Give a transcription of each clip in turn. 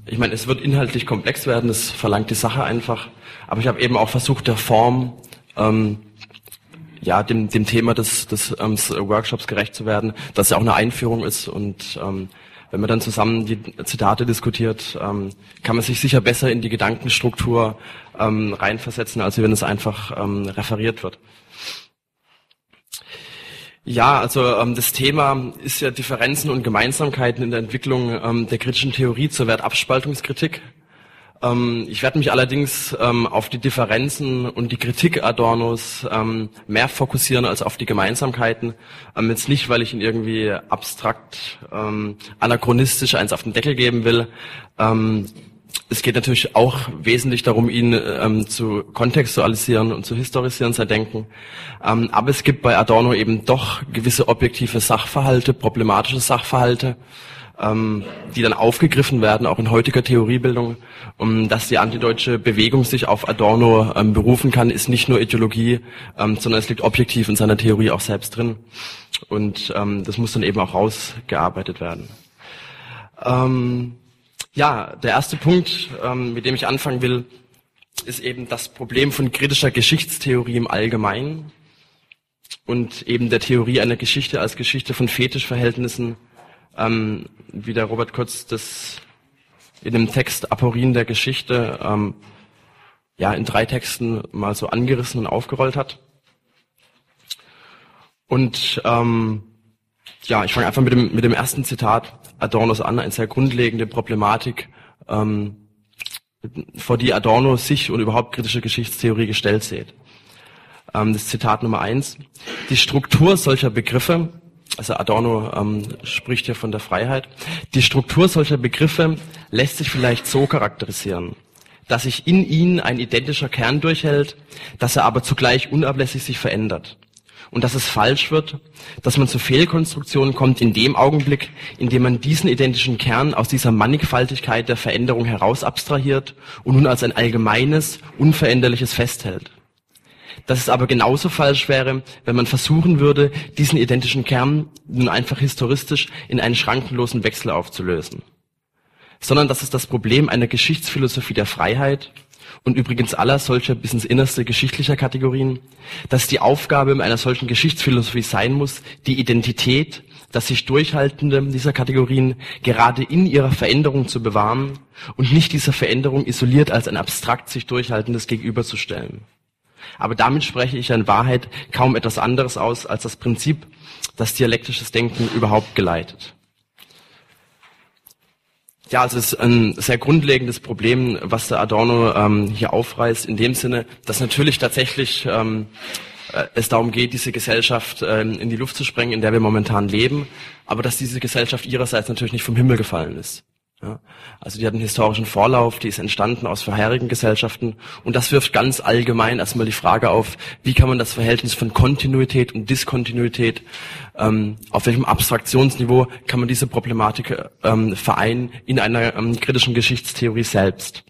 ich meine, es wird inhaltlich komplex werden, das verlangt die Sache einfach, aber ich habe eben auch versucht, der Form, dem Thema des Workshops gerecht zu werden, dass ja auch eine Einführung ist und wenn man dann zusammen die Zitate diskutiert, kann man sich sicher besser in die Gedankenstruktur reinversetzen, als wenn es einfach referiert wird. Ja, also das Thema ist ja Differenzen und Gemeinsamkeiten in der Entwicklung der kritischen Theorie zur Wertabspaltungskritik. Ich werde mich allerdings auf die Differenzen und die Kritik Adornos mehr fokussieren als auf die Gemeinsamkeiten. Jetzt nicht, weil ich ihn irgendwie abstrakt, anachronistisch eins auf den Deckel geben will. Es geht natürlich auch wesentlich darum, ihn zu kontextualisieren und zu historisieren, sein Denken. Aber es gibt bei Adorno eben doch gewisse objektive Sachverhalte, problematische Sachverhalte, die dann aufgegriffen werden, auch in heutiger Theoriebildung. Dass die antideutsche Bewegung sich auf Adorno berufen kann, ist nicht nur Ideologie, sondern es liegt objektiv in seiner Theorie auch selbst drin. Und das muss dann eben auch rausgearbeitet werden. Der erste Punkt, mit dem ich anfangen will, ist eben das Problem von kritischer Geschichtstheorie im Allgemeinen und eben der Theorie einer Geschichte als Geschichte von Fetischverhältnissen, wie der Robert Kurz das in dem Text Aporien der Geschichte in 3 Texten mal so angerissen und aufgerollt hat. Und ich fange einfach mit dem ersten Zitat Adornos an, eine sehr grundlegende Problematik, vor die Adorno sich und überhaupt kritische Geschichtstheorie gestellt sieht. Das Zitat Nummer 1. Die Struktur solcher Begriffe, also Adorno spricht hier von der Freiheit, die Struktur solcher Begriffe lässt sich vielleicht so charakterisieren, dass sich in ihnen ein identischer Kern durchhält, dass er aber zugleich unablässig sich verändert. Und dass es falsch wird, dass man zu Fehlkonstruktionen kommt in dem Augenblick, in dem man diesen identischen Kern aus dieser Mannigfaltigkeit der Veränderung heraus abstrahiert und nun als ein allgemeines, unveränderliches festhält. Dass es aber genauso falsch wäre, wenn man versuchen würde, diesen identischen Kern nun einfach historistisch in einen schrankenlosen Wechsel aufzulösen. Sondern dass es das Problem einer Geschichtsphilosophie der Freiheit und übrigens aller solcher bis ins Innerste geschichtlicher Kategorien, dass die Aufgabe einer solchen Geschichtsphilosophie sein muss, die Identität, das sich Durchhaltende dieser Kategorien gerade in ihrer Veränderung zu bewahren und nicht dieser Veränderung isoliert als ein abstrakt sich Durchhaltendes gegenüberzustellen. Aber damit spreche ich in Wahrheit kaum etwas anderes aus als das Prinzip, das dialektisches Denken überhaupt geleitet. Ja, also es ist ein sehr grundlegendes Problem, was der Adorno hier aufreißt, in dem Sinne, dass natürlich tatsächlich es darum geht, diese Gesellschaft in die Luft zu sprengen, in der wir momentan leben, aber dass diese Gesellschaft ihrerseits natürlich nicht vom Himmel gefallen ist. Ja, also die hat einen historischen Vorlauf, die ist entstanden aus vorherigen Gesellschaften und das wirft ganz allgemein erstmal die Frage auf, wie kann man das Verhältnis von Kontinuität und Diskontinuität, auf welchem Abstraktionsniveau kann man diese Problematik vereinen in einer kritischen Geschichtstheorie selbst.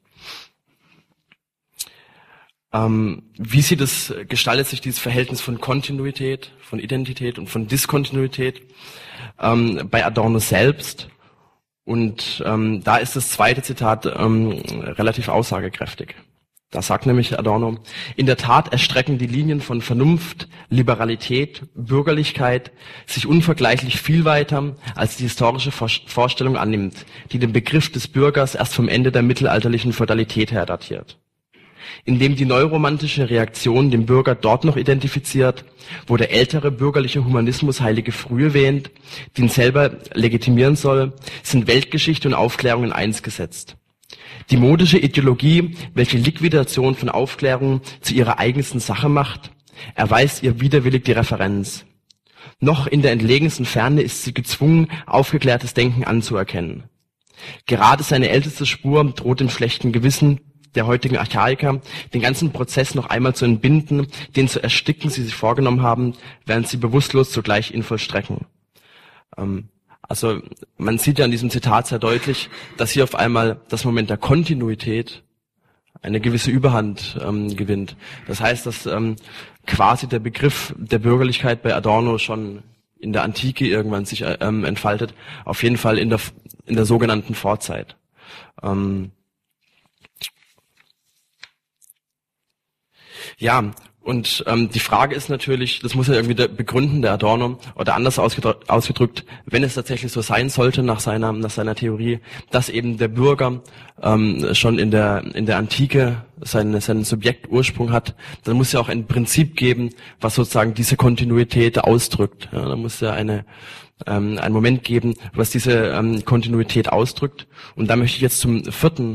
Wie gestaltet sich dieses Verhältnis von Kontinuität, von Identität und von Diskontinuität bei Adorno selbst? Und da ist das zweite Zitat relativ aussagekräftig. Da sagt nämlich Adorno: In der Tat erstrecken die Linien von Vernunft, Liberalität, Bürgerlichkeit sich unvergleichlich viel weiter, als die historische Vorstellung annimmt, die den Begriff des Bürgers erst vom Ende der mittelalterlichen Feudalität her datiert. Indem die neuromantische Reaktion den Bürger dort noch identifiziert, wo der ältere bürgerliche Humanismus heilige Frühe wähnt, die ihn selber legitimieren soll, sind Weltgeschichte und Aufklärung in eins gesetzt. Die modische Ideologie, welche Liquidation von Aufklärung zu ihrer eigensten Sache macht, erweist ihr widerwillig die Referenz. Noch in der entlegensten Ferne ist sie gezwungen, aufgeklärtes Denken anzuerkennen. Gerade seine älteste Spur droht dem schlechten Gewissen der heutigen Archaiker, den ganzen Prozess noch einmal zu entbinden, den zu ersticken sie sich vorgenommen haben, während sie bewusstlos zugleich ihn vollstrecken. Also man sieht ja in diesem Zitat sehr deutlich, dass hier auf einmal das Moment der Kontinuität eine gewisse Überhand gewinnt. Das heißt, dass quasi der Begriff der Bürgerlichkeit bei Adorno schon in der Antike irgendwann sich entfaltet, auf jeden Fall in der sogenannten Vorzeit. Ja, und die Frage ist natürlich, das muss ja irgendwie begründen, der Adorno, oder anders ausgedrückt, wenn es tatsächlich so sein sollte nach seiner Theorie, dass eben der Bürger schon in der Antike seinen Subjektursprung hat, dann muss ja auch ein Prinzip geben, was sozusagen diese Kontinuität ausdrückt. Ja, da muss ja einen Moment geben, was diese Kontinuität ausdrückt. Und da möchte ich jetzt zum vierten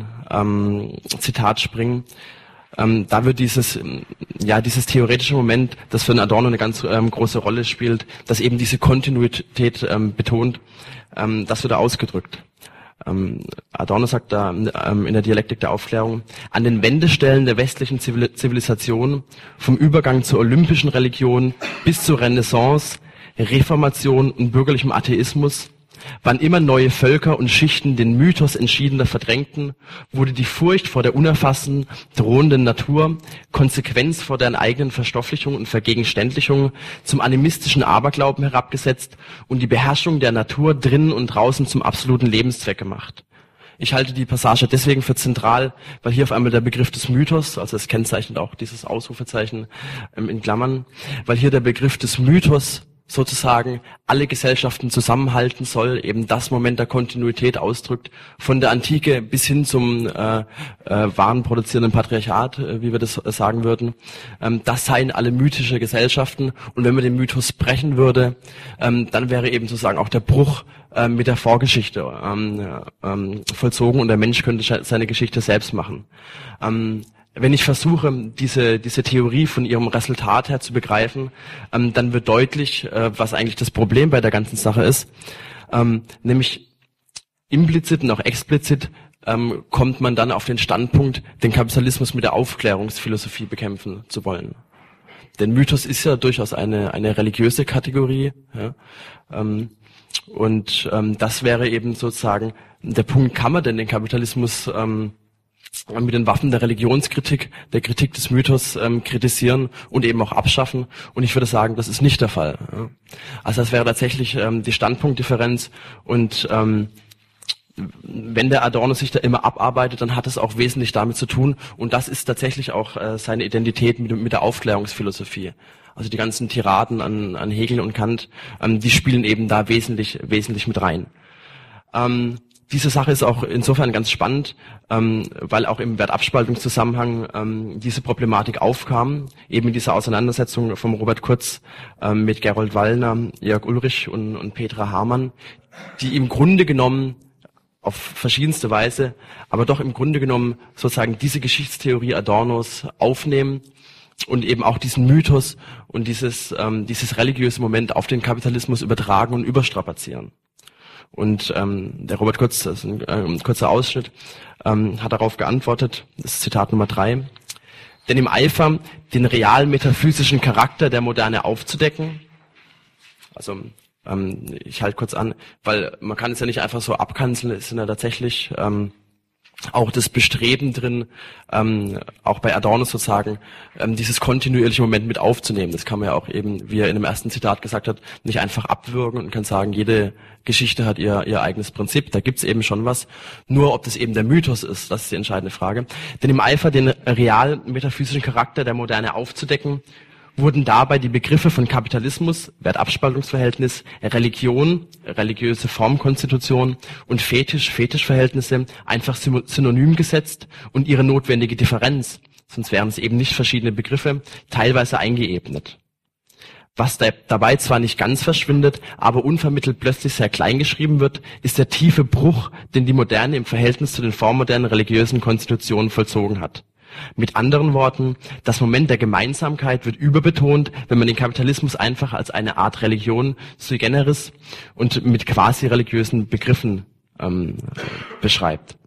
Zitat springen. Da wird dieses theoretische Moment, das für den Adorno eine ganz große Rolle spielt, das eben diese Kontinuität betont, das wird da ausgedrückt. Adorno sagt da in der Dialektik der Aufklärung: An den Wendestellen der westlichen Zivilisation, vom Übergang zur olympischen Religion bis zur Renaissance, Reformation und bürgerlichem Atheismus, wann immer neue Völker und Schichten den Mythos entschiedener verdrängten, wurde die Furcht vor der unerfassten, drohenden Natur, Konsequenz vor deren eigenen Verstofflichung und Vergegenständlichung zum animistischen Aberglauben herabgesetzt und die Beherrschung der Natur drinnen und draußen zum absoluten Lebenszweck gemacht. Ich halte die Passage deswegen für zentral, weil hier auf einmal der Begriff des Mythos, also es kennzeichnet auch dieses Ausrufezeichen in Klammern, weil hier der Begriff des Mythos sozusagen alle Gesellschaften zusammenhalten soll, eben das Moment der Kontinuität ausdrückt, von der Antike bis hin zum warenproduzierenden Patriarchat, wie wir das sagen würden. Das seien alle mythische Gesellschaften, und wenn man den Mythos brechen würde, dann wäre eben sozusagen auch der Bruch mit der Vorgeschichte vollzogen, und der Mensch könnte seine Geschichte selbst machen. Wenn ich versuche, diese Theorie von ihrem Resultat her zu begreifen, dann wird deutlich, was eigentlich das Problem bei der ganzen Sache ist. Nämlich implizit und auch explizit kommt man dann auf den Standpunkt, den Kapitalismus mit der Aufklärungsphilosophie bekämpfen zu wollen. Denn Mythos ist ja durchaus eine religiöse Kategorie. Ja? Das wäre eben sozusagen der Punkt: Kann man denn den Kapitalismus mit den Waffen der Religionskritik, der Kritik des Mythos kritisieren und eben auch abschaffen? Und ich würde sagen, das ist nicht der Fall. Ja. Also das wäre tatsächlich die Standpunktdifferenz, und wenn der Adorno sich da immer abarbeitet, dann hat es auch wesentlich damit zu tun, und das ist tatsächlich auch seine Identität mit der Aufklärungsphilosophie. Also die ganzen Tiraden an Hegel und Kant, die spielen eben da wesentlich mit rein. Diese Sache ist auch insofern ganz spannend, weil auch im Wertabspaltungszusammenhang diese Problematik aufkam, eben in dieser Auseinandersetzung vom Robert Kurz mit Gerold Wallner, Jörg Ulrich und Petra Hamann, die im Grunde genommen auf verschiedenste Weise, aber doch im Grunde genommen sozusagen diese Geschichtstheorie Adornos aufnehmen und eben auch diesen Mythos und dieses religiöse Moment auf den Kapitalismus übertragen und überstrapazieren. Und der Robert Kurz, das ist ein kurzer Ausschnitt, hat darauf geantwortet, das ist Zitat Nummer 3: Denn im Eifer, den real metaphysischen Charakter der Moderne aufzudecken, also ich halte kurz an, weil man kann es ja nicht einfach so abkanzeln, es sind ja tatsächlich auch das Bestreben drin, auch bei Adorno sozusagen, dieses kontinuierliche Moment mit aufzunehmen. Das kann man ja auch eben, wie er in dem ersten Zitat gesagt hat, nicht einfach abwürgen und kann sagen, jede Geschichte hat ihr eigenes Prinzip. Da gibt's eben schon was. Nur ob das eben der Mythos ist, das ist die entscheidende Frage. Denn im Eifer, den real metaphysischen Charakter der Moderne aufzudecken, wurden dabei die Begriffe von Kapitalismus, Wertabspaltungsverhältnis, Religion, religiöse Formkonstitution und Fetischverhältnisse einfach synonym gesetzt und ihre notwendige Differenz, sonst wären es eben nicht verschiedene Begriffe, teilweise eingeebnet. Was dabei zwar nicht ganz verschwindet, aber unvermittelt plötzlich sehr klein geschrieben wird, ist der tiefe Bruch, den die Moderne im Verhältnis zu den vormodernen religiösen Konstitutionen vollzogen hat. Mit anderen Worten, das Moment der Gemeinsamkeit wird überbetont, wenn man den Kapitalismus einfach als eine Art Religion sui generis und mit quasi religiösen Begriffen beschreibt.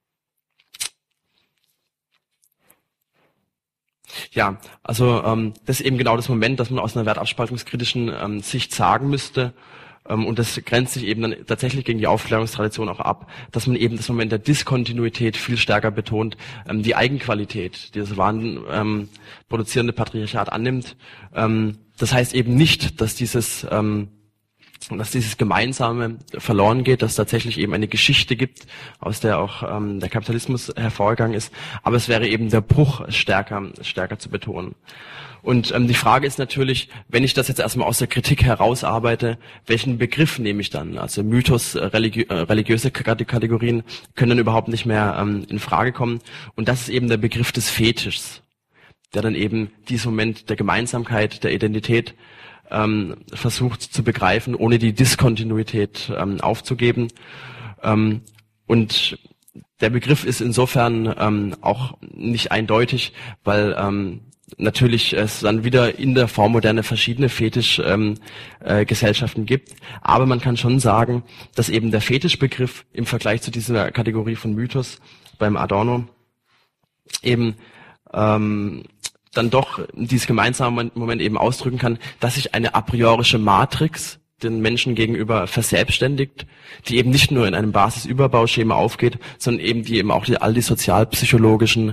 Ja, also das ist eben genau das Moment, das man aus einer wertabspaltungskritischen Sicht sagen müsste. Und das grenzt sich eben dann tatsächlich gegen die Aufklärungstradition auch ab, dass man eben das Moment der Diskontinuität viel stärker betont, die Eigenqualität, die das Waren produzierende Patriarchat annimmt. Das heißt eben nicht, dass dieses dass dieses Gemeinsame verloren geht, dass es tatsächlich eben eine Geschichte gibt, aus der auch der Kapitalismus hervorgegangen ist, aber es wäre eben der Bruch stärker zu betonen. Und die Frage ist natürlich, wenn ich das jetzt erstmal aus der Kritik herausarbeite, welchen Begriff nehme ich dann? Also Mythos, religiöse Kategorien können dann überhaupt nicht mehr in Frage kommen. Und das ist eben der Begriff des Fetischs, der dann eben diesen Moment der Gemeinsamkeit, der Identität versucht zu begreifen, ohne die Diskontinuität aufzugeben. Und der Begriff ist insofern auch nicht eindeutig, weil natürlich es dann wieder in der Vormoderne verschiedene Fetischgesellschaften gibt. Aber man kann schon sagen, dass eben der Fetischbegriff im Vergleich zu dieser Kategorie von Mythos beim Adorno eben dann doch dieses gemeinsame Moment eben ausdrücken kann, dass sich eine a priorische Matrix den Menschen gegenüber verselbstständigt, die eben nicht nur in einem Basisüberbauschema aufgeht, sondern eben die eben auch all die sozialpsychologischen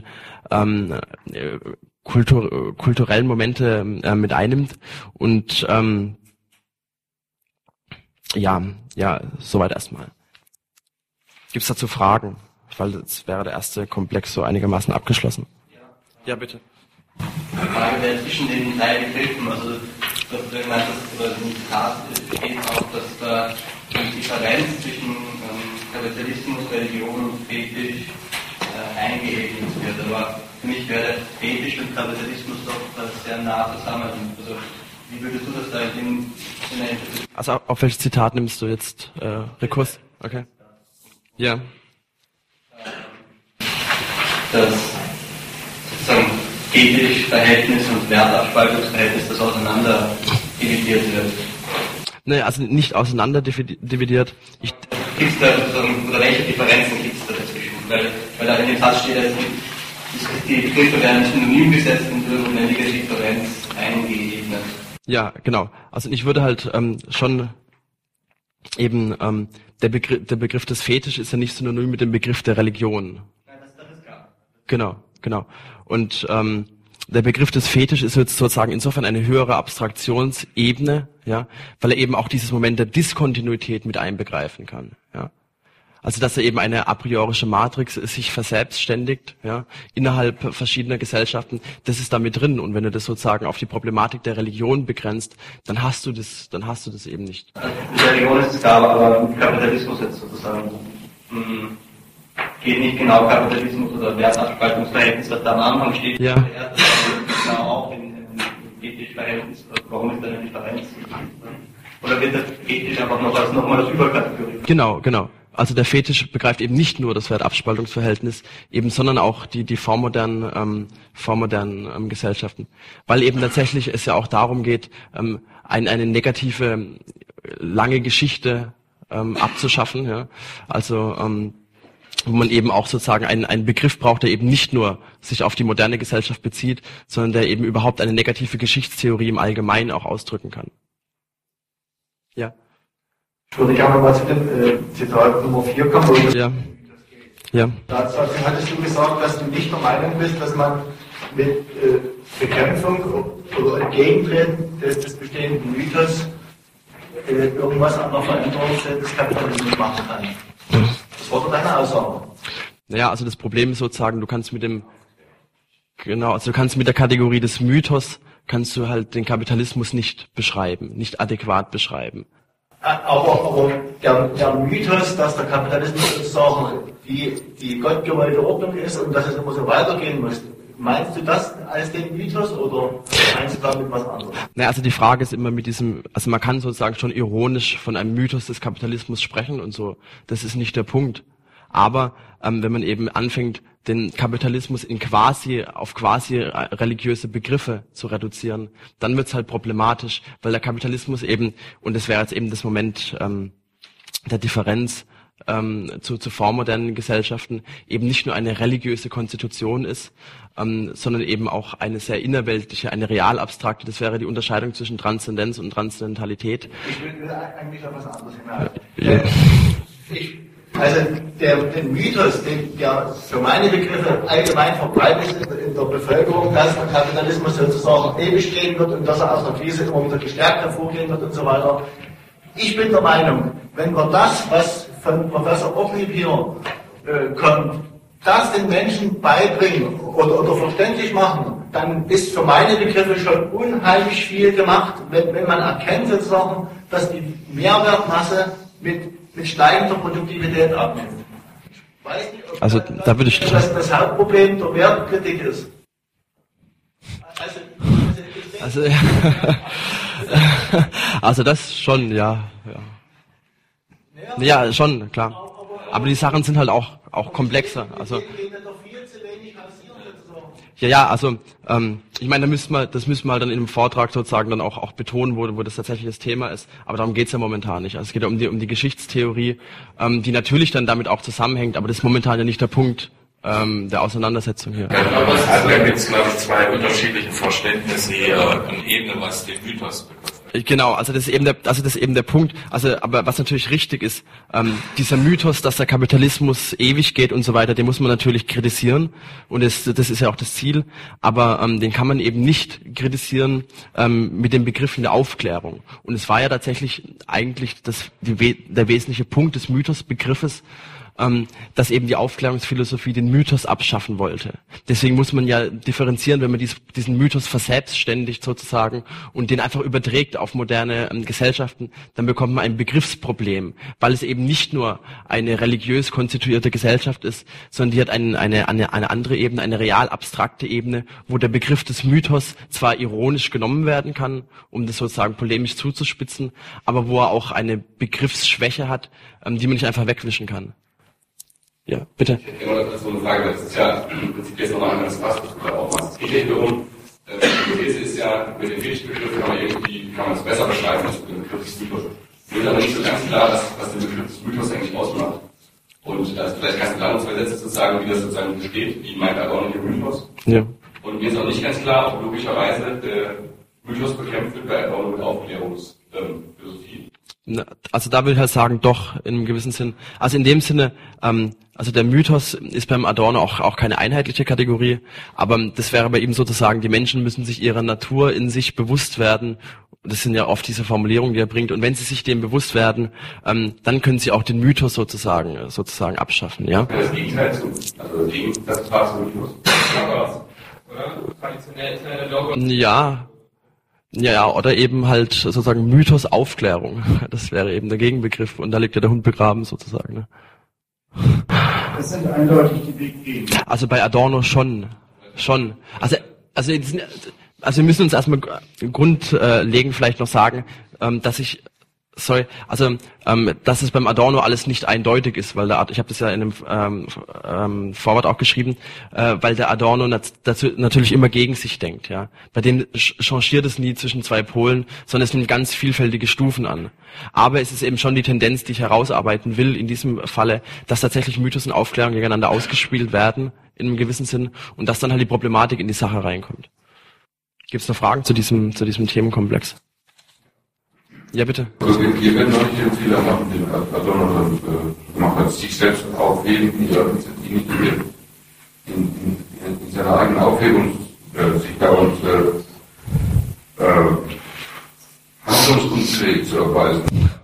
kulturellen Momente mit einnimmt. Und soweit erstmal. Gibt es dazu Fragen? Weil jetzt wäre der erste Komplex so einigermaßen abgeschlossen. Ja, bitte. Die Frage wäre zwischen den drei Begriffen, also dass du gemeint hast, oder im Zitat steht auch, dass da die Differenz zwischen Kapitalismus, Religion und Fetisch eingeebnet wird. Aber für mich wäre Fetisch und Kapitalismus doch sehr nah zusammen. Also wie würdest du das da in der Interpretation? Also auf welches Zitat nimmst du jetzt Rekurs? Okay. Ja. Das sozusagen Fetischverhältnis und Wertabspaltungsverhältnis, das auseinander dividiert wird. Naja, also nicht auseinander dividiert. Gibt's da sozusagen, oder welche Differenzen gibt es da dazwischen? Weil da in dem Satz steht, dass die Begriffe werden synonym gesetzt und würden eine Differenz eingeebnet. Ja, genau. Also ich würde halt schon eben der Begriff des Fetisch ist ja nicht synonym mit dem Begriff der Religion. Nein, das ist klar. Genau. Und der Begriff des Fetisch ist jetzt sozusagen insofern eine höhere Abstraktionsebene, ja, weil er eben auch dieses Moment der Diskontinuität mit einbegreifen kann, ja. Also dass er eben eine a priorische Matrix sich verselbstständigt, ja, innerhalb verschiedener Gesellschaften, das ist da mit drin. Und wenn du das sozusagen auf die Problematik der Religion begrenzt, dann hast du das eben nicht. Die Religion ist klar, aber mit Kapitalismus jetzt sozusagen geht nicht genau Kapitalismus oder Wertabspaltungsverhältnis, was da am Anfang steht. Ja. Genau auch im Fetischverhältnis. Warum ist da eine Differenz? Oder wird das Fetisch einfach nochmal das Überkategorie? Genau. Also der Fetisch begreift eben nicht nur das Wertabspaltungsverhältnis, eben, sondern auch die vormodernen Gesellschaften. Weil eben tatsächlich es ja auch darum geht, eine negative, lange Geschichte abzuschaffen, ja. Also, wo man eben auch sozusagen einen Begriff braucht, der eben nicht nur sich auf die moderne Gesellschaft bezieht, sondern der eben überhaupt eine negative Geschichtstheorie im Allgemeinen auch ausdrücken kann. Ja. Ich würde gerne mal zu dem Zitat Nummer 4 kommen, wo das Ja. dazu hattest du gesagt, dass du nicht der Meinung bist, dass man mit Bekämpfung oder Entgegentreten des bestehenden Mythos irgendwas an der Veränderung des Kapitalismus machen kann. Das war doch deine Aussage. Naja, also das Problem ist sozusagen, du kannst mit der Kategorie des Mythos kannst du halt den Kapitalismus nicht beschreiben, nicht adäquat beschreiben. Aber der Mythos, dass der Kapitalismus sozusagen die gottgewollte Ordnung ist und dass es immer so weitergehen muss, meinst du das als den Mythos oder meinst du damit was anderes? Naja, also die Frage ist immer also man kann sozusagen schon ironisch von einem Mythos des Kapitalismus sprechen und so, das ist nicht der Punkt. Aber wenn man eben anfängt, den Kapitalismus auf quasi religiöse Begriffe zu reduzieren, dann wird's halt problematisch, weil der Kapitalismus eben, und das wäre jetzt eben das Moment der Differenz zu vormodernen Gesellschaften, eben nicht nur eine religiöse Konstitution ist, sondern eben auch eine sehr innerweltliche, eine real abstrakte, das wäre die Unterscheidung zwischen Transzendenz und Transzendentalität. Ich will eigentlich auf was anderes hinaus. Ja. Also der Mythos, der für meine Begriffe allgemein verbreitet ist in der Bevölkerung, dass der Kapitalismus sozusagen ewig gehen wird und dass er aus der Krise immer wieder gestärkt hervorgehen wird und so weiter, Ich bin der Meinung, wenn wir das, was von Professor Ortlieb hier kommt, das den Menschen beibringen oder verständlich machen, dann ist für meine Begriffe schon unheimlich viel gemacht, wenn man erkennt sozusagen, dass die Mehrwertmasse mit steigender Produktivität abnimmt. Ich weiß nicht, ob also da würde ich das Hauptproblem der Wertkritik ist. Also das schon, ja. Ja, schon, klar. Aber die Sachen sind halt auch komplexer. Also ja, also ich meine, das müssen wir halt dann in einem Vortrag sozusagen dann auch betonen, wo das tatsächlich das Thema ist. Aber darum geht's ja momentan nicht. Also es geht ja um die Geschichtstheorie, die natürlich dann damit auch zusammenhängt, aber das ist momentan ja nicht der Punkt der Auseinandersetzung hier. Also da gibt es, glaube ich, zwei unterschiedliche Verständnisse hier an Ebene, was den Mythos betrifft. Genau, also das ist eben der Punkt. Also, aber was natürlich richtig ist, dieser Mythos, dass der Kapitalismus ewig geht und so weiter, den muss man natürlich kritisieren und das ist ja auch das Ziel. Aber den kann man eben nicht kritisieren mit den Begriffen der Aufklärung. Und es war ja tatsächlich eigentlich der wesentliche Punkt des Mythosbegriffes, dass eben die Aufklärungsphilosophie den Mythos abschaffen wollte. Deswegen muss man ja differenzieren, wenn man diesen Mythos verselbstständigt sozusagen und den einfach überträgt auf moderne Gesellschaften, dann bekommt man ein Begriffsproblem, weil es eben nicht nur eine religiös konstituierte Gesellschaft ist, sondern die hat eine andere Ebene, eine real abstrakte Ebene, wo der Begriff des Mythos zwar ironisch genommen werden kann, um das sozusagen polemisch zuzuspitzen, aber wo er auch eine Begriffsschwäche hat, die man nicht einfach wegwischen kann. Ja, bitte. Ich hätte immer dazu eine Frage, das ist ja im Prinzip jetzt nochmal anders was du gerade auch machst. Es geht hier darum, die These ist ja, mit dem Fetischbegriff kann man es besser beschreiben als mit dem Begriff des Mythos. Mir ist aber nicht so ganz klar, was der Begriff des Mythos eigentlich ausmacht. Und vielleicht kannst du da noch zwei Sätze zu sagen, wie das sozusagen besteht, wie meint Adorno den Mythos. Ja. Und mir ist auch nicht ganz klar, ob logischerweise der Mythos bekämpft wird bei Adorno mit Aufklärungsphilosophie. Also da würde ich halt sagen, doch, in einem gewissen Sinn. Also in dem Sinne, also der Mythos ist beim Adorno auch keine einheitliche Kategorie, aber das wäre bei ihm sozusagen, die Menschen müssen sich ihrer Natur in sich bewusst werden. Das sind ja oft diese Formulierungen, die er bringt. Und wenn sie sich dem bewusst werden, dann können sie auch den Mythos sozusagen abschaffen, ja. Das Gegenteil zu, also das war zum Mythos. Oder? Traditionell ist eine Logo. Ja, oder eben halt sozusagen Mythos Aufklärung. Das wäre eben der Gegenbegriff und da liegt ja der Hund begraben sozusagen. Ne? Das sind eindeutig die Big G. Also bei Adorno schon. Also wir müssen uns erstmal grundlegend vielleicht noch sagen, dass es beim Adorno alles nicht eindeutig ist, weil ich habe das ja in einem Vorwort auch geschrieben, weil der Adorno dazu natürlich immer gegen sich denkt, ja. Bei dem changiert es nie zwischen zwei Polen, sondern es nimmt ganz vielfältige Stufen an. Aber es ist eben schon die Tendenz, die ich herausarbeiten will in diesem Falle, dass tatsächlich Mythos und Aufklärung gegeneinander ausgespielt werden, in einem gewissen Sinn, und dass dann halt die Problematik in die Sache reinkommt. Gibt es noch Fragen zu diesem Themenkomplex? Ja, bitte. Also wir werden noch nicht den Fehler machen, den Adorno gemacht hat, sich selbst aufheben, die nicht in seiner eigenen Aufhebung sich dauernd handlungsunfähig zu erweisen.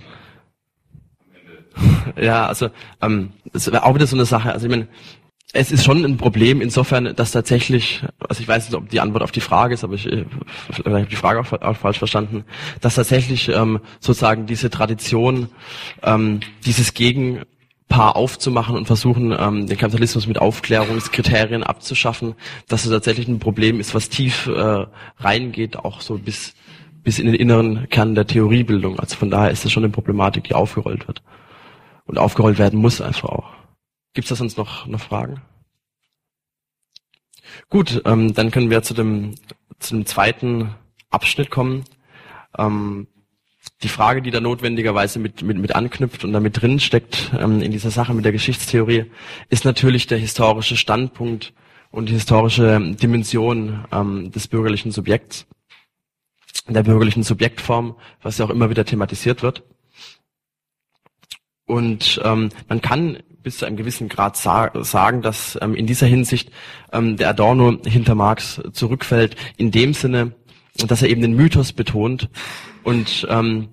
Ja, also das wäre auch wieder so eine Sache. Also ich meine, es ist schon ein Problem insofern, dass tatsächlich, also ich weiß nicht, ob die Antwort auf die Frage ist, aber vielleicht habe ich die Frage auch falsch verstanden, dass tatsächlich sozusagen diese Tradition, dieses Gegenpaar aufzumachen und versuchen, den Kapitalismus mit Aufklärungskriterien abzuschaffen, dass es tatsächlich ein Problem ist, was tief reingeht, auch so bis in den inneren Kern der Theoriebildung. Also von daher ist das schon eine Problematik, die aufgerollt wird. Und aufgerollt werden muss einfach auch. Gibt's da sonst noch Fragen? Gut, dann können wir zu dem zweiten Abschnitt kommen. Die Frage, die da notwendigerweise mit anknüpft und damit drin steckt in dieser Sache mit der Geschichtstheorie, ist natürlich der historische Standpunkt und die historische Dimension des bürgerlichen Subjekts, der bürgerlichen Subjektform, was ja auch immer wieder thematisiert wird. Und man kann bis zu einem gewissen Grad sagen, dass in dieser Hinsicht der Adorno hinter Marx zurückfällt, in dem Sinne, dass er eben den Mythos betont und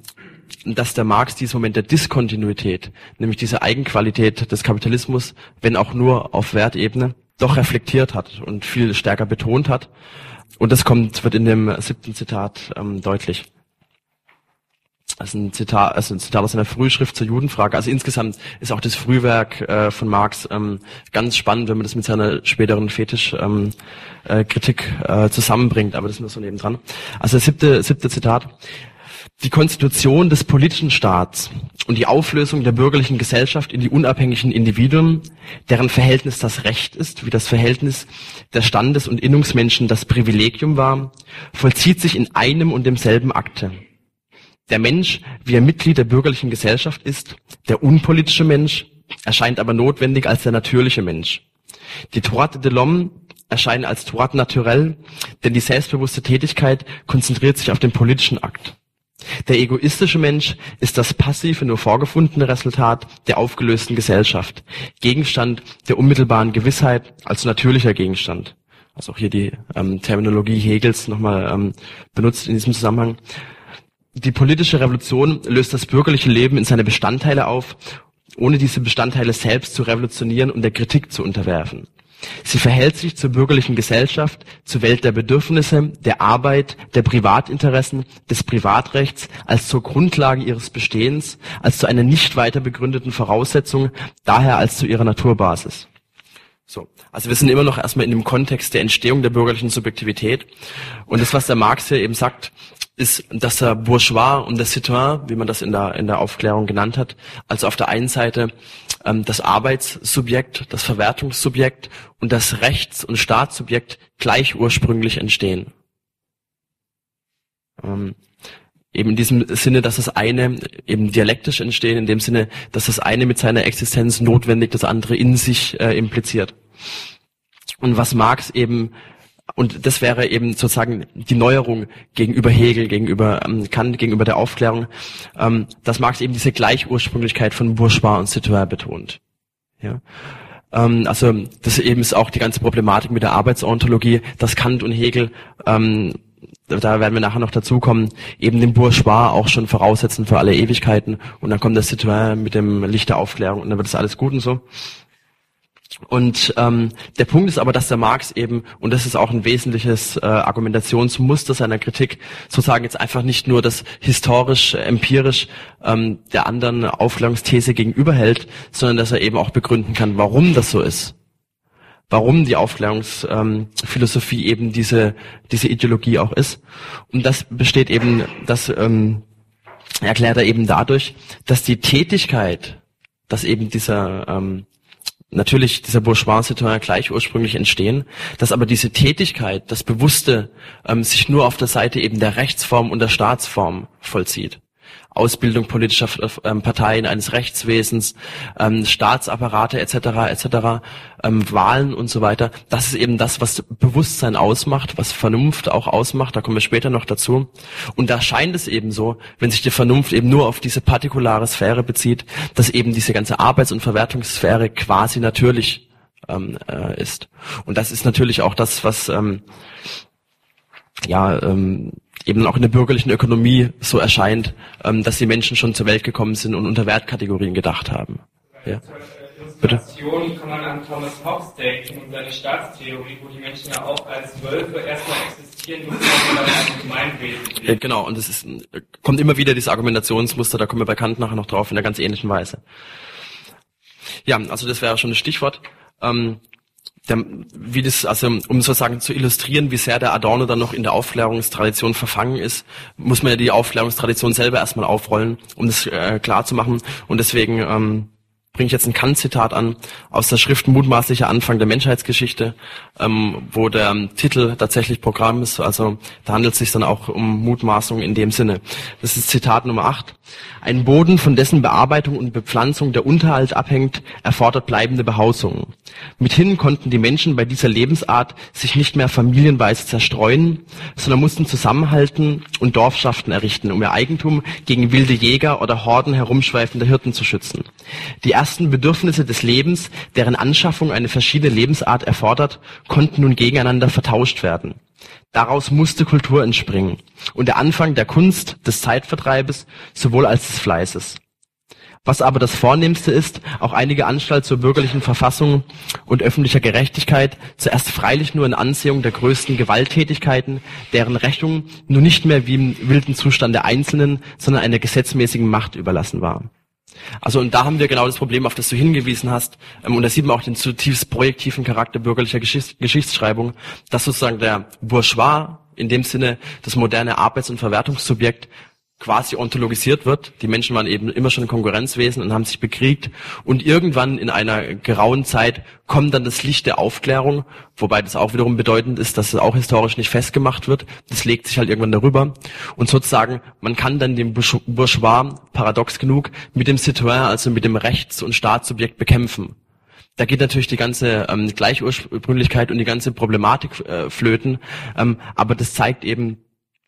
dass der Marx diesen Moment der Diskontinuität, nämlich diese Eigenqualität des Kapitalismus, wenn auch nur auf Wertebene, doch reflektiert hat und viel stärker betont hat. Und das wird in dem 7. Zitat deutlich. Das ist ein Zitat aus einer Frühschrift zur Judenfrage. Also insgesamt ist auch das Frühwerk von Marx ganz spannend, wenn man das mit seiner späteren Fetischkritik zusammenbringt. Aber das nur so nebendran. Also das siebte Zitat. Die Konstitution des politischen Staats und die Auflösung der bürgerlichen Gesellschaft in die unabhängigen Individuen, deren Verhältnis das Recht ist, wie das Verhältnis der Standes- und Innungsmenschen das Privilegium war, vollzieht sich in einem und demselben Akte. Der Mensch, wie er Mitglied der bürgerlichen Gesellschaft ist, der unpolitische Mensch, erscheint aber notwendig als der natürliche Mensch. Die Droits de l'homme erscheinen als Droit naturel, denn die selbstbewusste Tätigkeit konzentriert sich auf den politischen Akt. Der egoistische Mensch ist das passive, nur vorgefundene Resultat der aufgelösten Gesellschaft, Gegenstand der unmittelbaren Gewissheit als natürlicher Gegenstand. Also auch hier die Terminologie Hegels nochmal benutzt in diesem Zusammenhang. Die politische Revolution löst das bürgerliche Leben in seine Bestandteile auf, ohne diese Bestandteile selbst zu revolutionieren und der Kritik zu unterwerfen. Sie verhält sich zur bürgerlichen Gesellschaft, zur Welt der Bedürfnisse, der Arbeit, der Privatinteressen, des Privatrechts als zur Grundlage ihres Bestehens, als zu einer nicht weiter begründeten Voraussetzung, daher als zu ihrer Naturbasis. So, also wir sind immer noch erstmal in dem Kontext der Entstehung der bürgerlichen Subjektivität. Und das, was der Marx hier eben sagt, ist, dass der Bourgeois und der Citoyen, wie man das in der Aufklärung genannt hat, also auf der einen Seite das Arbeitssubjekt, das Verwertungssubjekt und das Rechts- und Staatssubjekt gleich ursprünglich entstehen. Eben in diesem Sinne, dass das eine eben dialektisch entstehen, in dem Sinne, dass das eine mit seiner Existenz notwendig das andere in sich impliziert. Und was Marx eben, und das wäre eben sozusagen die Neuerung gegenüber Hegel, gegenüber Kant, gegenüber der Aufklärung, dass Marx eben diese Gleichursprünglichkeit von Bourgeois und Citoyen betont. Ja. Also das eben ist auch die ganze Problematik mit der Arbeitsontologie, dass Kant und Hegel, da werden wir nachher noch dazukommen, eben den Bourgeois auch schon voraussetzen für alle Ewigkeiten und dann kommt der Citoyen mit dem Licht der Aufklärung und dann wird das alles gut und so. Und der Punkt ist aber, dass der Marx eben, und das ist auch ein wesentliches Argumentationsmuster seiner Kritik, sozusagen jetzt einfach nicht nur das historisch-empirisch der anderen Aufklärungsthese gegenüberhält, sondern dass er eben auch begründen kann, warum das so ist. Warum die Aufklärungsphilosophie eben diese Ideologie auch ist. Und das besteht eben, das erklärt er eben dadurch, dass die Tätigkeit, dass eben natürlich dieser Bourgeois-Citoyen gleich ursprünglich entstehen, dass aber diese Tätigkeit, das Bewusste, sich nur auf der Seite eben der Rechtsform und der Staatsform vollzieht. Ausbildung politischer Parteien, eines Rechtswesens, Staatsapparate etc., Wahlen und so weiter. Das ist eben das, was Bewusstsein ausmacht, was Vernunft auch ausmacht. Da kommen wir später noch dazu. Und da scheint es eben so, wenn sich die Vernunft eben nur auf diese partikulare Sphäre bezieht, dass eben diese ganze Arbeits- und Verwertungssphäre quasi natürlich ist. Und das ist natürlich auch das, was eben auch in der bürgerlichen Ökonomie so erscheint, dass die Menschen schon zur Welt gekommen sind und unter Wertkategorien gedacht haben. Ja. Bitte? Kann man an Thomas Hobbes denken und seine Staatstheorie, wo die Menschen ja auch als Wölfe erstmal existieren, bevor sie dann ein Gemeinwesen sind. Genau, und es kommt immer wieder dieses Argumentationsmuster, da kommen wir bei Kant nachher noch drauf, in einer ganz ähnlichen Weise. Ja, also das wäre schon das Stichwort. Um sozusagen zu illustrieren, wie sehr der Adorno dann noch in der Aufklärungstradition verfangen ist, muss man ja die Aufklärungstradition selber erstmal aufrollen, um das klar zu machen. Und deswegen bringe ich jetzt ein Kant-Zitat an aus der Schrift Mutmaßlicher Anfang der Menschheitsgeschichte, wo der Titel tatsächlich Programm ist. Also da handelt es sich dann auch um Mutmaßung in dem Sinne. Das ist Zitat Nummer 8. Ein Boden, von dessen Bearbeitung und Bepflanzung der Unterhalt abhängt, erfordert bleibende Behausungen. Mithin konnten die Menschen bei dieser Lebensart sich nicht mehr familienweise zerstreuen, sondern mussten zusammenhalten und Dorfschaften errichten, um ihr Eigentum gegen wilde Jäger oder Horden herumschweifender Hirten zu schützen. Die ersten Bedürfnisse des Lebens, deren Anschaffung eine verschiedene Lebensart erfordert, konnten nun gegeneinander vertauscht werden. Daraus musste Kultur entspringen und der Anfang der Kunst, des Zeitvertreibes, sowohl als des Fleißes. Was aber das Vornehmste ist, auch einige Anstalt zur bürgerlichen Verfassung und öffentlicher Gerechtigkeit, zuerst freilich nur in Ansehung der größten Gewalttätigkeiten, deren Rechnung nur nicht mehr wie im wilden Zustand der Einzelnen, sondern einer gesetzmäßigen Macht überlassen war. Also und da haben wir genau das Problem, auf das du hingewiesen hast, und da sieht man auch den zutiefst projektiven Charakter bürgerlicher Geschichtsschreibung, dass sozusagen der Bourgeois, in dem Sinne das moderne Arbeits- und Verwertungssubjekt, quasi ontologisiert wird. Die Menschen waren eben immer schon Konkurrenzwesen und haben sich bekriegt. Und irgendwann in einer grauen Zeit kommt dann das Licht der Aufklärung, wobei das auch wiederum bedeutend ist, dass es auch historisch nicht festgemacht wird. Das legt sich halt irgendwann darüber. Und sozusagen, man kann dann den Bourgeois, paradox genug, mit dem Citoyen, also mit dem Rechts- und Staatssubjekt bekämpfen. Da geht natürlich die ganze Gleichursprünglichkeit und die ganze Problematik flöten. Aber das zeigt eben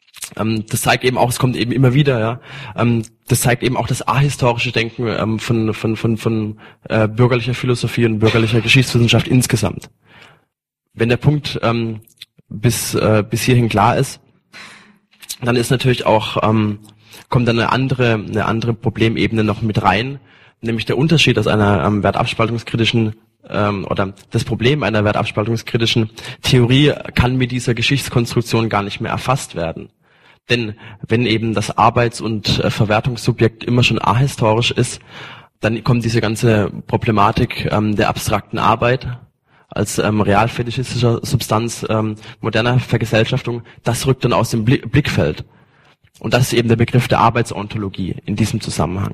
auch, es kommt eben immer wieder, ja. Das zeigt eben auch das ahistorische Denken von bürgerlicher Philosophie und bürgerlicher Geschichtswissenschaft insgesamt. Wenn der Punkt bis hierhin klar ist, dann ist natürlich auch kommt dann eine andere Problemebene noch mit rein, nämlich der Unterschied aus einer wertabspaltungskritischen oder das Problem einer wertabspaltungskritischen Theorie kann mit dieser Geschichtskonstruktion gar nicht mehr erfasst werden. Denn wenn eben das Arbeits- und Verwertungssubjekt immer schon ahistorisch ist, dann kommt diese ganze Problematik der abstrakten Arbeit als realfetischistischer Substanz moderner Vergesellschaftung, das rückt dann aus dem Blickfeld. Und das ist eben der Begriff der Arbeitsontologie in diesem Zusammenhang.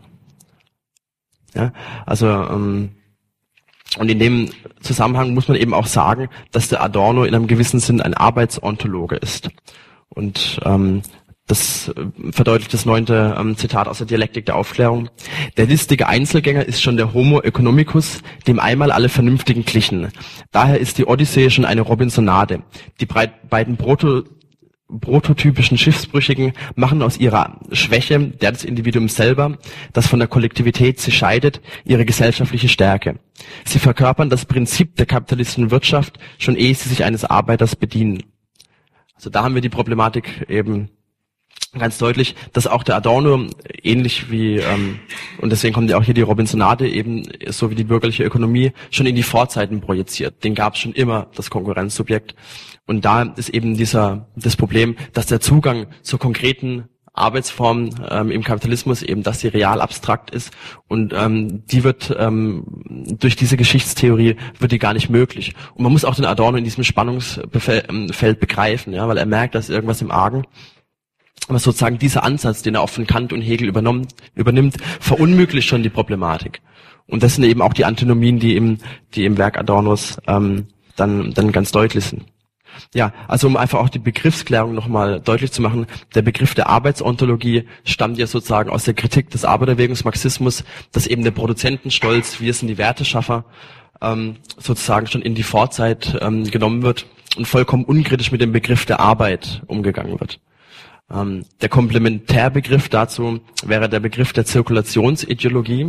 Ja, also und in dem Zusammenhang muss man eben auch sagen, dass der Adorno in einem gewissen Sinn ein Arbeitsontologe ist. Und das verdeutlicht das 9. Zitat aus der Dialektik der Aufklärung. Der listige Einzelgänger ist schon der Homo economicus, dem einmal alle Vernünftigen glichen. Daher ist die Odyssee schon eine Robinsonade. Die beiden prototypischen Schiffsbrüchigen machen aus ihrer Schwäche, der des Individuums selber, das von der Kollektivität sie scheidet, ihre gesellschaftliche Stärke. Sie verkörpern das Prinzip der kapitalistischen Wirtschaft, schon ehe sie sich eines Arbeiters bedienen. Also da haben wir die Problematik eben ganz deutlich, dass auch der Adorno ähnlich wie, und deswegen kommt ja auch hier die Robinsonade eben, so wie die bürgerliche Ökonomie, schon in die Vorzeiten projiziert. Den gab es schon immer, das Konkurrenzsubjekt. Und da ist eben das Problem, dass der Zugang zur konkreten Arbeitsform im Kapitalismus eben, dass sie real abstrakt ist und die wird durch diese Geschichtstheorie wird die gar nicht möglich. Und man muss auch den Adorno in diesem Spannungsfeld begreifen, ja, weil er merkt, dass irgendwas im Argen. Aber sozusagen dieser Ansatz, den er auch von Kant und Hegel übernimmt, verunmöglicht schon die Problematik. Und das sind eben auch die Antinomien, die im Werk Adornos dann ganz deutlich sind. Ja, also um einfach auch die Begriffsklärung nochmal deutlich zu machen, der Begriff der Arbeitsontologie stammt ja sozusagen aus der Kritik des Arbeiterbewegungsmarxismus, dass eben der Produzentenstolz, wir sind die Werteschaffer, sozusagen schon in die Vorzeit genommen wird und vollkommen unkritisch mit dem Begriff der Arbeit umgegangen wird. Der Komplementärbegriff dazu wäre der Begriff der Zirkulationsideologie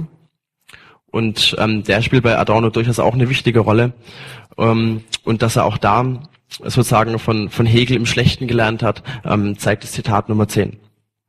und der spielt bei Adorno durchaus auch eine wichtige Rolle und dass er auch da sozusagen von Hegel im Schlechten gelernt hat, zeigt das Zitat Nummer 10.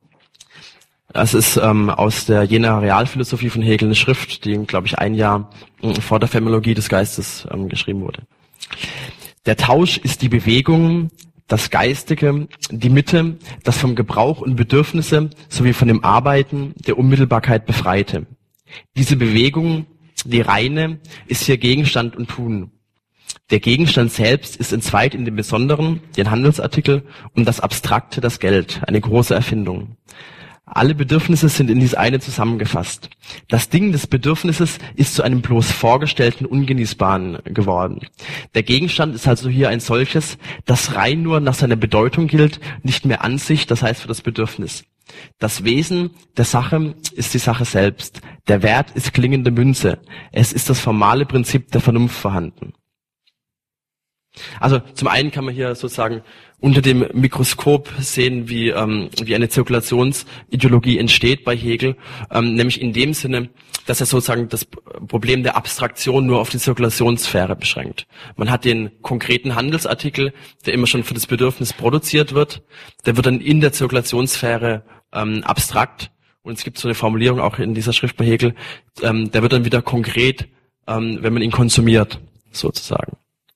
Das ist aus der Jenaer Realphilosophie von Hegel eine Schrift, die, glaube ich, ein Jahr vor der Phänomenologie des Geistes geschrieben wurde. Der Tausch ist die Bewegung, das Geistige, die Mitte, das vom Gebrauch und Bedürfnisse sowie von dem Arbeiten der Unmittelbarkeit befreite. Diese Bewegung, die reine, ist hier Gegenstand und Tun. Der Gegenstand selbst ist entzweit in dem Besonderen, den Handelsartikel, und das Abstrakte, das Geld, eine große Erfindung. Alle Bedürfnisse sind in dies eine zusammengefasst. Das Ding des Bedürfnisses ist zu einem bloß vorgestellten Ungenießbaren geworden. Der Gegenstand ist also hier ein solches, das rein nur nach seiner Bedeutung gilt, nicht mehr an sich, das heißt für das Bedürfnis. Das Wesen der Sache ist die Sache selbst. Der Wert ist klingende Münze. Es ist das formale Prinzip der Vernunft vorhanden. Also zum einen kann man hier sozusagen unter dem Mikroskop sehen, wie eine Zirkulationsideologie entsteht bei Hegel, nämlich in dem Sinne, dass er sozusagen das Problem der Abstraktion nur auf die Zirkulationssphäre beschränkt. Man hat den konkreten Handelsartikel, der immer schon für das Bedürfnis produziert wird, der wird dann in der Zirkulationssphäre abstrakt, und es gibt so eine Formulierung auch in dieser Schrift bei Hegel, der wird dann wieder konkret, wenn man ihn konsumiert, sozusagen.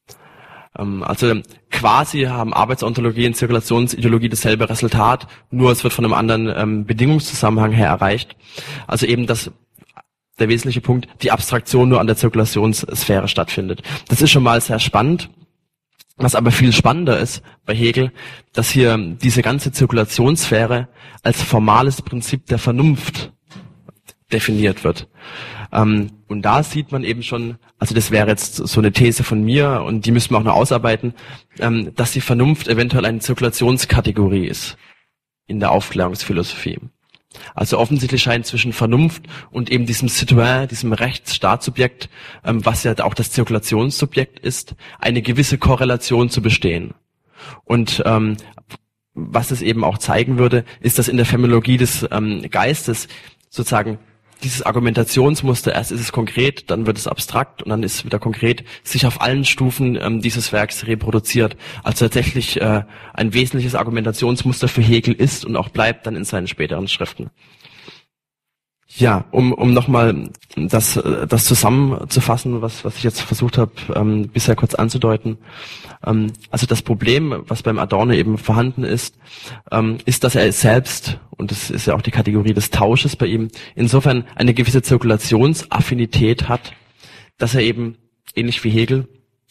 Also quasi haben Arbeitsontologie und Zirkulationsideologie dasselbe Resultat, nur es wird von einem anderen Bedingungszusammenhang her erreicht. Also eben der wesentliche Punkt, die Abstraktion nur an der Zirkulationssphäre stattfindet. Das ist schon mal sehr spannend. Was aber viel spannender ist bei Hegel, dass hier diese ganze Zirkulationssphäre als formales Prinzip der Vernunft definiert wird. Und da sieht man eben schon, also das wäre jetzt so eine These von mir und die müssen wir auch noch ausarbeiten, dass die Vernunft eventuell eine Zirkulationskategorie ist in der Aufklärungsphilosophie. Also offensichtlich scheint zwischen Vernunft und eben diesem Citoyen, diesem Rechtsstaatssubjekt, was ja auch das Zirkulationssubjekt ist, eine gewisse Korrelation zu bestehen. Und was es eben auch zeigen würde, ist, dass in der Phänomenologie des Geistes sozusagen dieses Argumentationsmuster, erst ist es konkret, dann wird es abstrakt und dann ist es wieder konkret, sich auf allen Stufen dieses Werks reproduziert. Also tatsächlich ein wesentliches Argumentationsmuster für Hegel ist und auch bleibt dann in seinen späteren Schriften. Ja, um nochmal das zusammenzufassen, was ich jetzt versucht habe, bisher kurz anzudeuten. Also das Problem, was beim Adorno eben vorhanden ist, dass er selbst, und das ist ja auch die Kategorie des Tausches bei ihm, insofern eine gewisse Zirkulationsaffinität hat, dass er eben, ähnlich wie Hegel,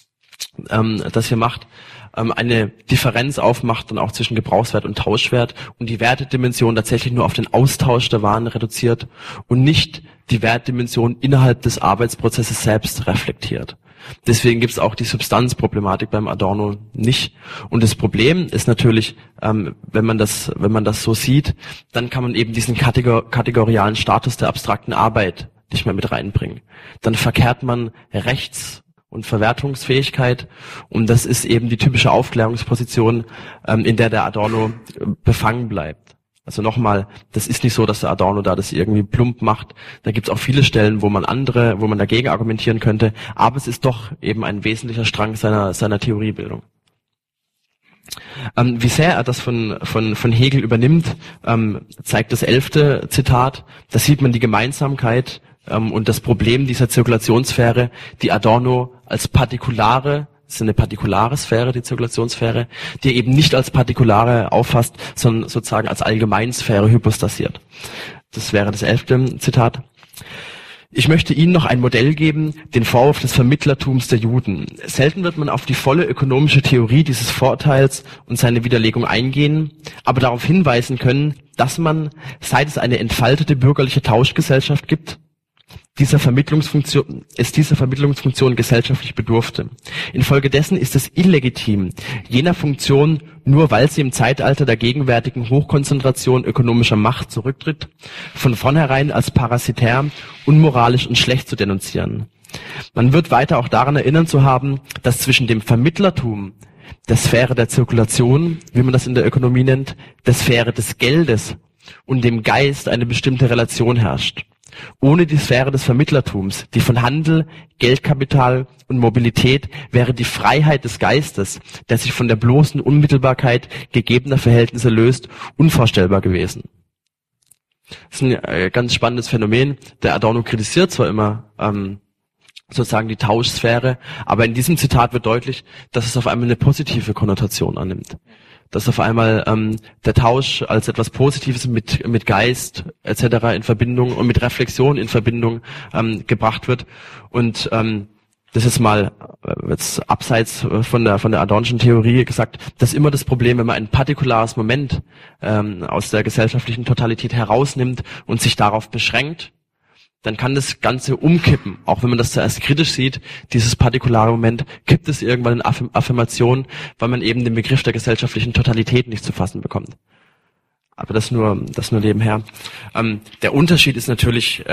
das hier macht, eine Differenz aufmacht dann auch zwischen Gebrauchswert und Tauschwert und die Wertedimension tatsächlich nur auf den Austausch der Waren reduziert und nicht die Wertdimension innerhalb des Arbeitsprozesses selbst reflektiert. Deswegen gibt es auch die Substanzproblematik beim Adorno nicht. Und das Problem ist natürlich, wenn man das so sieht, dann kann man eben diesen kategorialen Status der abstrakten Arbeit nicht mehr mit reinbringen. Dann verkehrt man Rechts- und Verwertungsfähigkeit und das ist eben die typische Aufklärungsposition, in der Adorno befangen bleibt. Also nochmal, das ist nicht so, dass der Adorno da das irgendwie plump macht. Da gibt es auch viele Stellen, wo man dagegen argumentieren könnte, aber es ist doch eben ein wesentlicher Strang seiner Theoriebildung. Wie sehr er das von Hegel übernimmt, zeigt das 11. Zitat. Da sieht man die Gemeinsamkeit und das Problem dieser Zirkulationssphäre, die Adorno als partikulare, das ist eine partikulare Sphäre, die Zirkulationssphäre, die er eben nicht als partikulare auffasst, sondern sozusagen als Allgemeinsphäre hypostasiert. Das wäre das 11. Zitat. Ich möchte Ihnen noch ein Modell geben, den Vorwurf des Vermittlertums der Juden. Selten wird man auf die volle ökonomische Theorie dieses Vorurteils und seine Widerlegung eingehen, aber darauf hinweisen können, dass man, seit es eine entfaltete bürgerliche Tauschgesellschaft gibt, dieser Vermittlungsfunktion gesellschaftlich bedurfte. Infolgedessen ist es illegitim, jener Funktion, nur weil sie im Zeitalter der gegenwärtigen Hochkonzentration ökonomischer Macht zurücktritt, von vornherein als parasitär, unmoralisch und schlecht zu denunzieren. Man wird weiter auch daran erinnern zu haben, dass zwischen dem Vermittlertum, der Sphäre der Zirkulation, wie man das in der Ökonomie nennt, der Sphäre des Geldes und dem Geist eine bestimmte Relation herrscht. Ohne die Sphäre des Vermittlertums, die von Handel, Geldkapital und Mobilität, wäre die Freiheit des Geistes, der sich von der bloßen Unmittelbarkeit gegebener Verhältnisse löst, unvorstellbar gewesen. Das ist ein ganz spannendes Phänomen. Der Adorno kritisiert zwar immer sozusagen die Tauschsphäre, aber in diesem Zitat wird deutlich, dass es auf einmal eine positive Konnotation annimmt. Dass auf einmal der Tausch als etwas Positives mit Geist etc. in Verbindung und mit Reflexion in Verbindung gebracht wird. Und das ist mal jetzt abseits von der Adornischen Theorie gesagt, das ist immer das Problem, wenn man ein partikulares Moment aus der gesellschaftlichen Totalität herausnimmt und sich darauf beschränkt, dann kann das Ganze umkippen. Auch wenn man das zuerst kritisch sieht, dieses partikulare Moment, kippt es irgendwann in Affirmation, weil man eben den Begriff der gesellschaftlichen Totalität nicht zu fassen bekommt. Aber das nur nebenher. Der Unterschied ist natürlich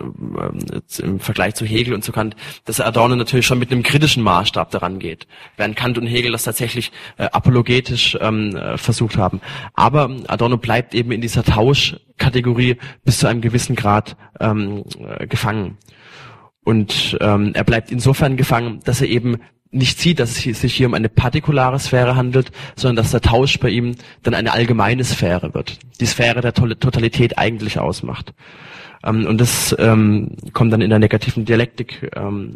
im Vergleich zu Hegel und zu Kant, dass Adorno natürlich schon mit einem kritischen Maßstab daran geht, während Kant und Hegel das tatsächlich apologetisch versucht haben. Aber Adorno bleibt eben in dieser Tauschkategorie bis zu einem gewissen Grad gefangen. Und er bleibt insofern gefangen, dass er eben nicht sieht, dass es sich hier um eine partikulare Sphäre handelt, sondern dass der Tausch bei ihm dann eine allgemeine Sphäre wird, die Sphäre der Totalität eigentlich ausmacht. Und das kommt dann in der negativen Dialektik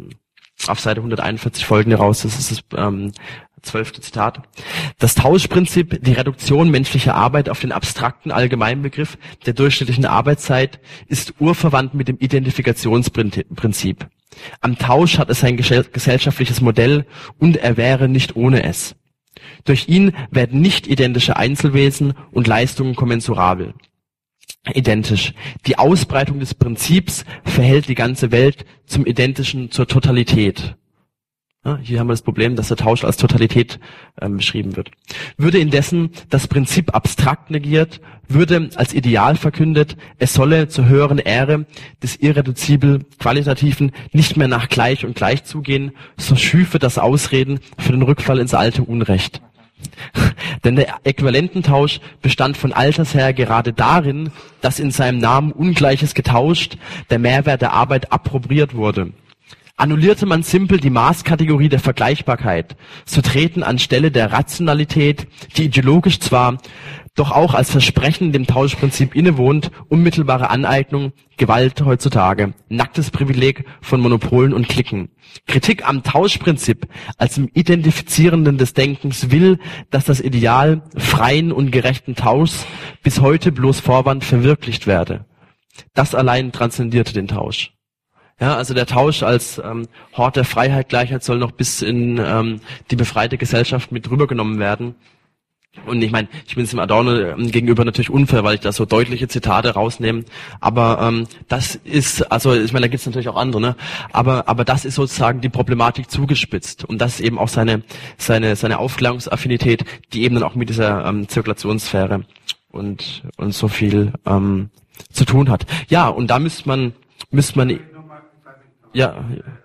auf Seite 141 folgende raus, das ist das 12. Zitat. Das Tauschprinzip, die Reduktion menschlicher Arbeit auf den abstrakten Allgemeinbegriff der durchschnittlichen Arbeitszeit, ist urverwandt mit dem Identifikationsprinzip. Am Tausch hat es sein gesellschaftliches Modell und er wäre nicht ohne es. Durch ihn werden nicht identische Einzelwesen und Leistungen kommensurabel. Identisch. Die Ausbreitung des Prinzips verhält die ganze Welt zum Identischen zur Totalität. Ja, hier haben wir das Problem, dass der Tausch als Totalität beschrieben wird. Würde indessen das Prinzip abstrakt negiert, würde als Ideal verkündet, es solle zur höheren Ehre des irreduzibel Qualitativen nicht mehr nach gleich und gleich zugehen, so schüfe das Ausreden für den Rückfall ins alte Unrecht. Denn der Äquivalententausch bestand von alters her gerade darin, dass in seinem Namen Ungleiches getauscht, der Mehrwert der Arbeit appropriiert wurde. Annullierte man simpel die Maßkategorie der Vergleichbarkeit, so treten anstelle der Rationalität, die ideologisch zwar, doch auch als Versprechen dem Tauschprinzip innewohnt, unmittelbare Aneignung, Gewalt heutzutage, nacktes Privileg von Monopolen und Cliquen. Kritik am Tauschprinzip als im Identifizierenden des Denkens will, dass das Ideal freien und gerechten Tauschs bis heute bloß Vorwand verwirklicht werde. Das allein transzendierte den Tausch. Ja, also der Tausch als Hort der Freiheit, Gleichheit soll noch bis in die befreite Gesellschaft mit rübergenommen werden. Und ich meine, ich bin es dem Adorno gegenüber natürlich unfair, weil ich da so deutliche Zitate rausnehme. Aber das ist, also ich meine, da gibt es natürlich auch andere, ne? Aber das ist sozusagen die Problematik zugespitzt. Und das ist eben auch seine Aufklärungsaffinität, die eben dann auch mit dieser Zirkulationssphäre und so viel zu tun hat. Ja, und da müsste man ja,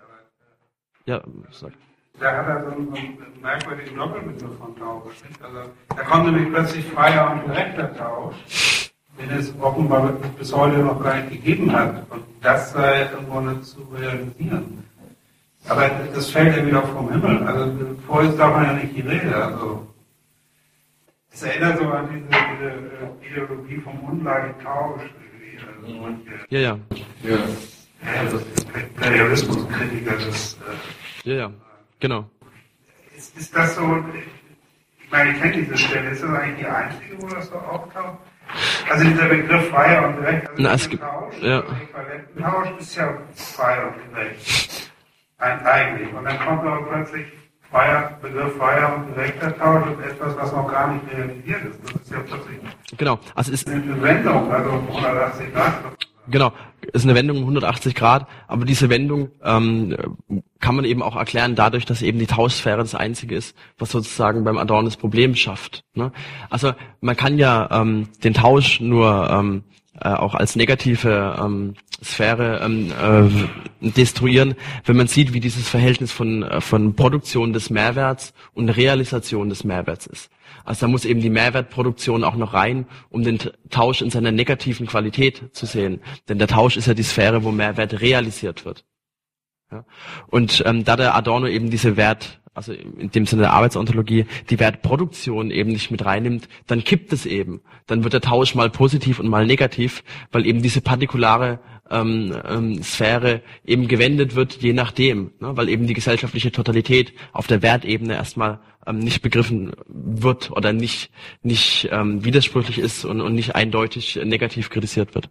sag. Da hat er so einen merkwürdigen Doppelbegriff von Tausch. Also, da kommt nämlich plötzlich freier und gerechter Tausch, den es offenbar bis heute noch gar nicht gegeben hat. Und das sei irgendwo nicht zu realisieren. Aber das fällt ja wieder vom Himmel. Also vorher ist davon ja nicht die Rede. Also, es erinnert so an diese Ideologie vom ungleichen Tausch. Ja. Also Imperialismuskritiker, das... Ja, genau. Ist das so, ich meine, ich kenne diese Stelle, ist das eigentlich die einzige, wo das so auftaucht? Also dieser Begriff freier und gerecht, also es gibt, Tausch, ja. Der Äquivalententausch ist ja frei und gerecht, eigentlich. Und dann kommt aber plötzlich Begriff freier und gerechter Tausch und etwas, was noch gar nicht realisiert ist. Das ist ja plötzlich eine Wendung, also 180 Grad. Genau, ist eine Wendung um 180 Grad, aber diese Wendung kann man eben auch erklären dadurch, dass eben die Tauschsphäre das Einzige ist, was sozusagen beim Adorno das Problem schafft. Ne? Also man kann ja den Tausch nur auch als negative Sphäre destruieren, wenn man sieht, wie dieses Verhältnis von Produktion des Mehrwerts und Realisation des Mehrwerts ist. Also da muss eben die Mehrwertproduktion auch noch rein, um den Tausch in seiner negativen Qualität zu sehen. Denn der Tausch ist ja die Sphäre, wo Mehrwert realisiert wird. Ja? Und da der Adorno eben diese also in dem Sinne der Arbeitsontologie, die Wertproduktion eben nicht mit reinnimmt, dann kippt es eben. Dann wird der Tausch mal positiv und mal negativ, weil eben diese partikulare Sphäre eben gewendet wird, je nachdem, ne? Weil eben die gesellschaftliche Totalität auf der Wertebene erstmal nicht begriffen wird oder nicht widersprüchlich ist und nicht eindeutig negativ kritisiert wird.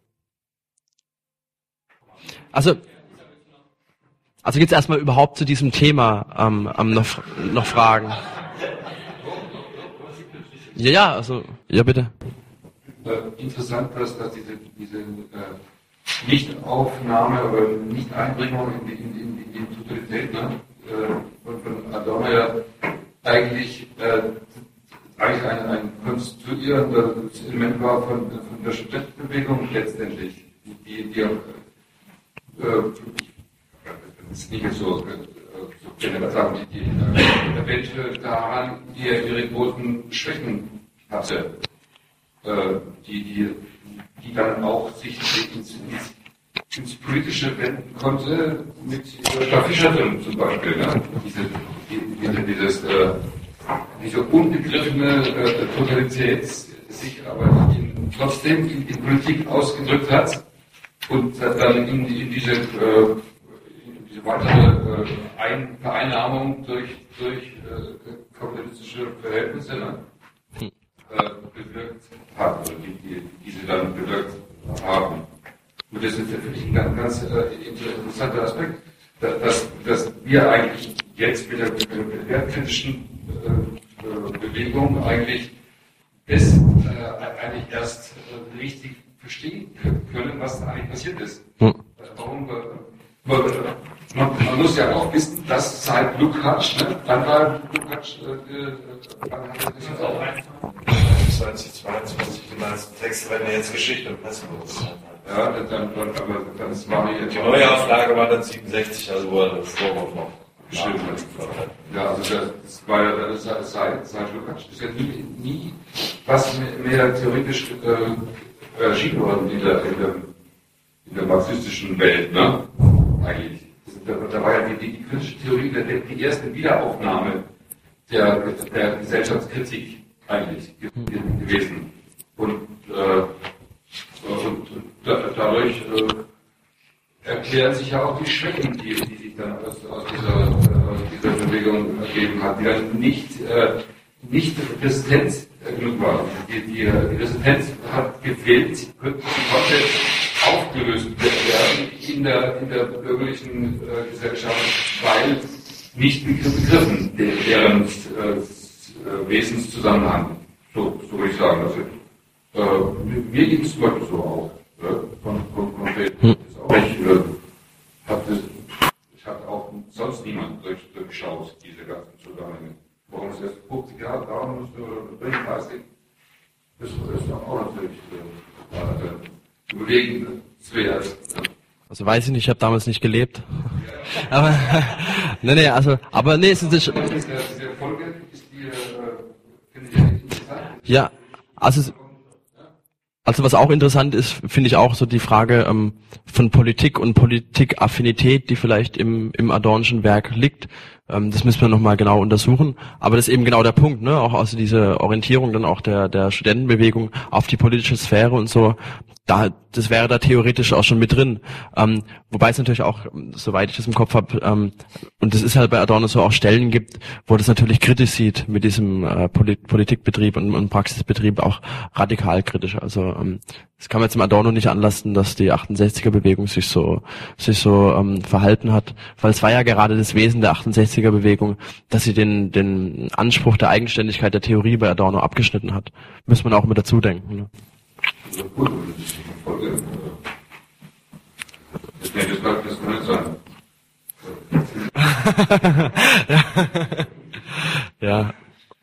Also gibt's erstmal überhaupt zu diesem Thema noch Fragen? Ja, bitte. Interessant, dass diese Nichtaufnahme oder Nicht-Einbringung in die Totalität von Adorno ja eigentlich eigentlich ein konstituierendes Element war von der Studentenbewegung letztendlich, die ist nicht so generell sagen, die eventuell daran ihre großen Schwächen hatte, die dann auch sich ins Politische wenden konnte, mit Fischer zum Beispiel, ne? Diese unbegriffene Totalität sich aber trotzdem in Politik ausgedrückt hat und dann in diese weitere Vereinnahmung durch kapitalistische Verhältnisse bewirkt hat, oder die sie dann bewirkt haben. Und das ist natürlich ein ganz interessanter Aspekt, dass wir eigentlich jetzt mit der wertkritischen Bewegung eigentlich eigentlich erst richtig verstehen können, was da eigentlich passiert ist. Warum? Man muss ja auch wissen, dass seit Lukács, wann war Lukács, wann hat er das jetzt auch? 2022, die meisten Texte werden ja jetzt Geschichte und Pressebewusstsein. Ja, aber dann war die Neuauflage war dann 67, also wo er das Vorwurf noch geschrieben hat. Ja, also das war ja seit Lukács ist ja nie was mehr theoretisch erschienen worden in der marxistischen Welt, ne? Eigentlich. Da war ja die kritische Theorie die erste Wiederaufnahme der Gesellschaftskritik eigentlich gewesen. Und dadurch erklären sich ja auch die Schwächen, die sich dann aus dieser Bewegung ergeben hat, die dann nicht Resistenz genug war. Die Resistenz hat gefehlt, sie konnte aufgelöst werden in der bürgerlichen Gesellschaft, weil nicht begriffen deren Wesenszusammenhang. So würde ich sagen. Also, mir ging es zum Beispiel so auch. Konkret. Ich habe auch sonst niemand durchschaut, diese ganzen Zusammenhänge. Warum es erst 50 Jahre dauern musste oder 30, das ist auch natürlich bewegenswert. Also weiß ich nicht, ich habe damals nicht gelebt. Aber es ist diese Folge ist die, finde ich, interessant. Ja, also was auch interessant ist, finde ich auch so die Frage von Politik und Politikaffinität, die vielleicht im Adornschen Werk liegt. Das müssen wir nochmal genau untersuchen. Aber das ist eben genau der Punkt, ne? Auch also diese Orientierung dann auch der Studentenbewegung auf die politische Sphäre und so. Das wäre da theoretisch auch schon mit drin. Wobei es natürlich auch, soweit ich das im Kopf habe, und das ist halt bei Adorno so, auch Stellen gibt, wo das natürlich kritisch sieht mit diesem Politikbetrieb und Praxisbetrieb, auch radikal kritisch. Also das kann man jetzt im Adorno nicht anlasten, dass die 68er-Bewegung sich so verhalten hat, weil es war ja gerade das Wesen der 68er-Bewegung, dass sie den Anspruch der Eigenständigkeit der Theorie bei Adorno abgeschnitten hat. Muss man auch mit dazu denken. Ne? Gut, Folge. Das kann nicht sein. Ja.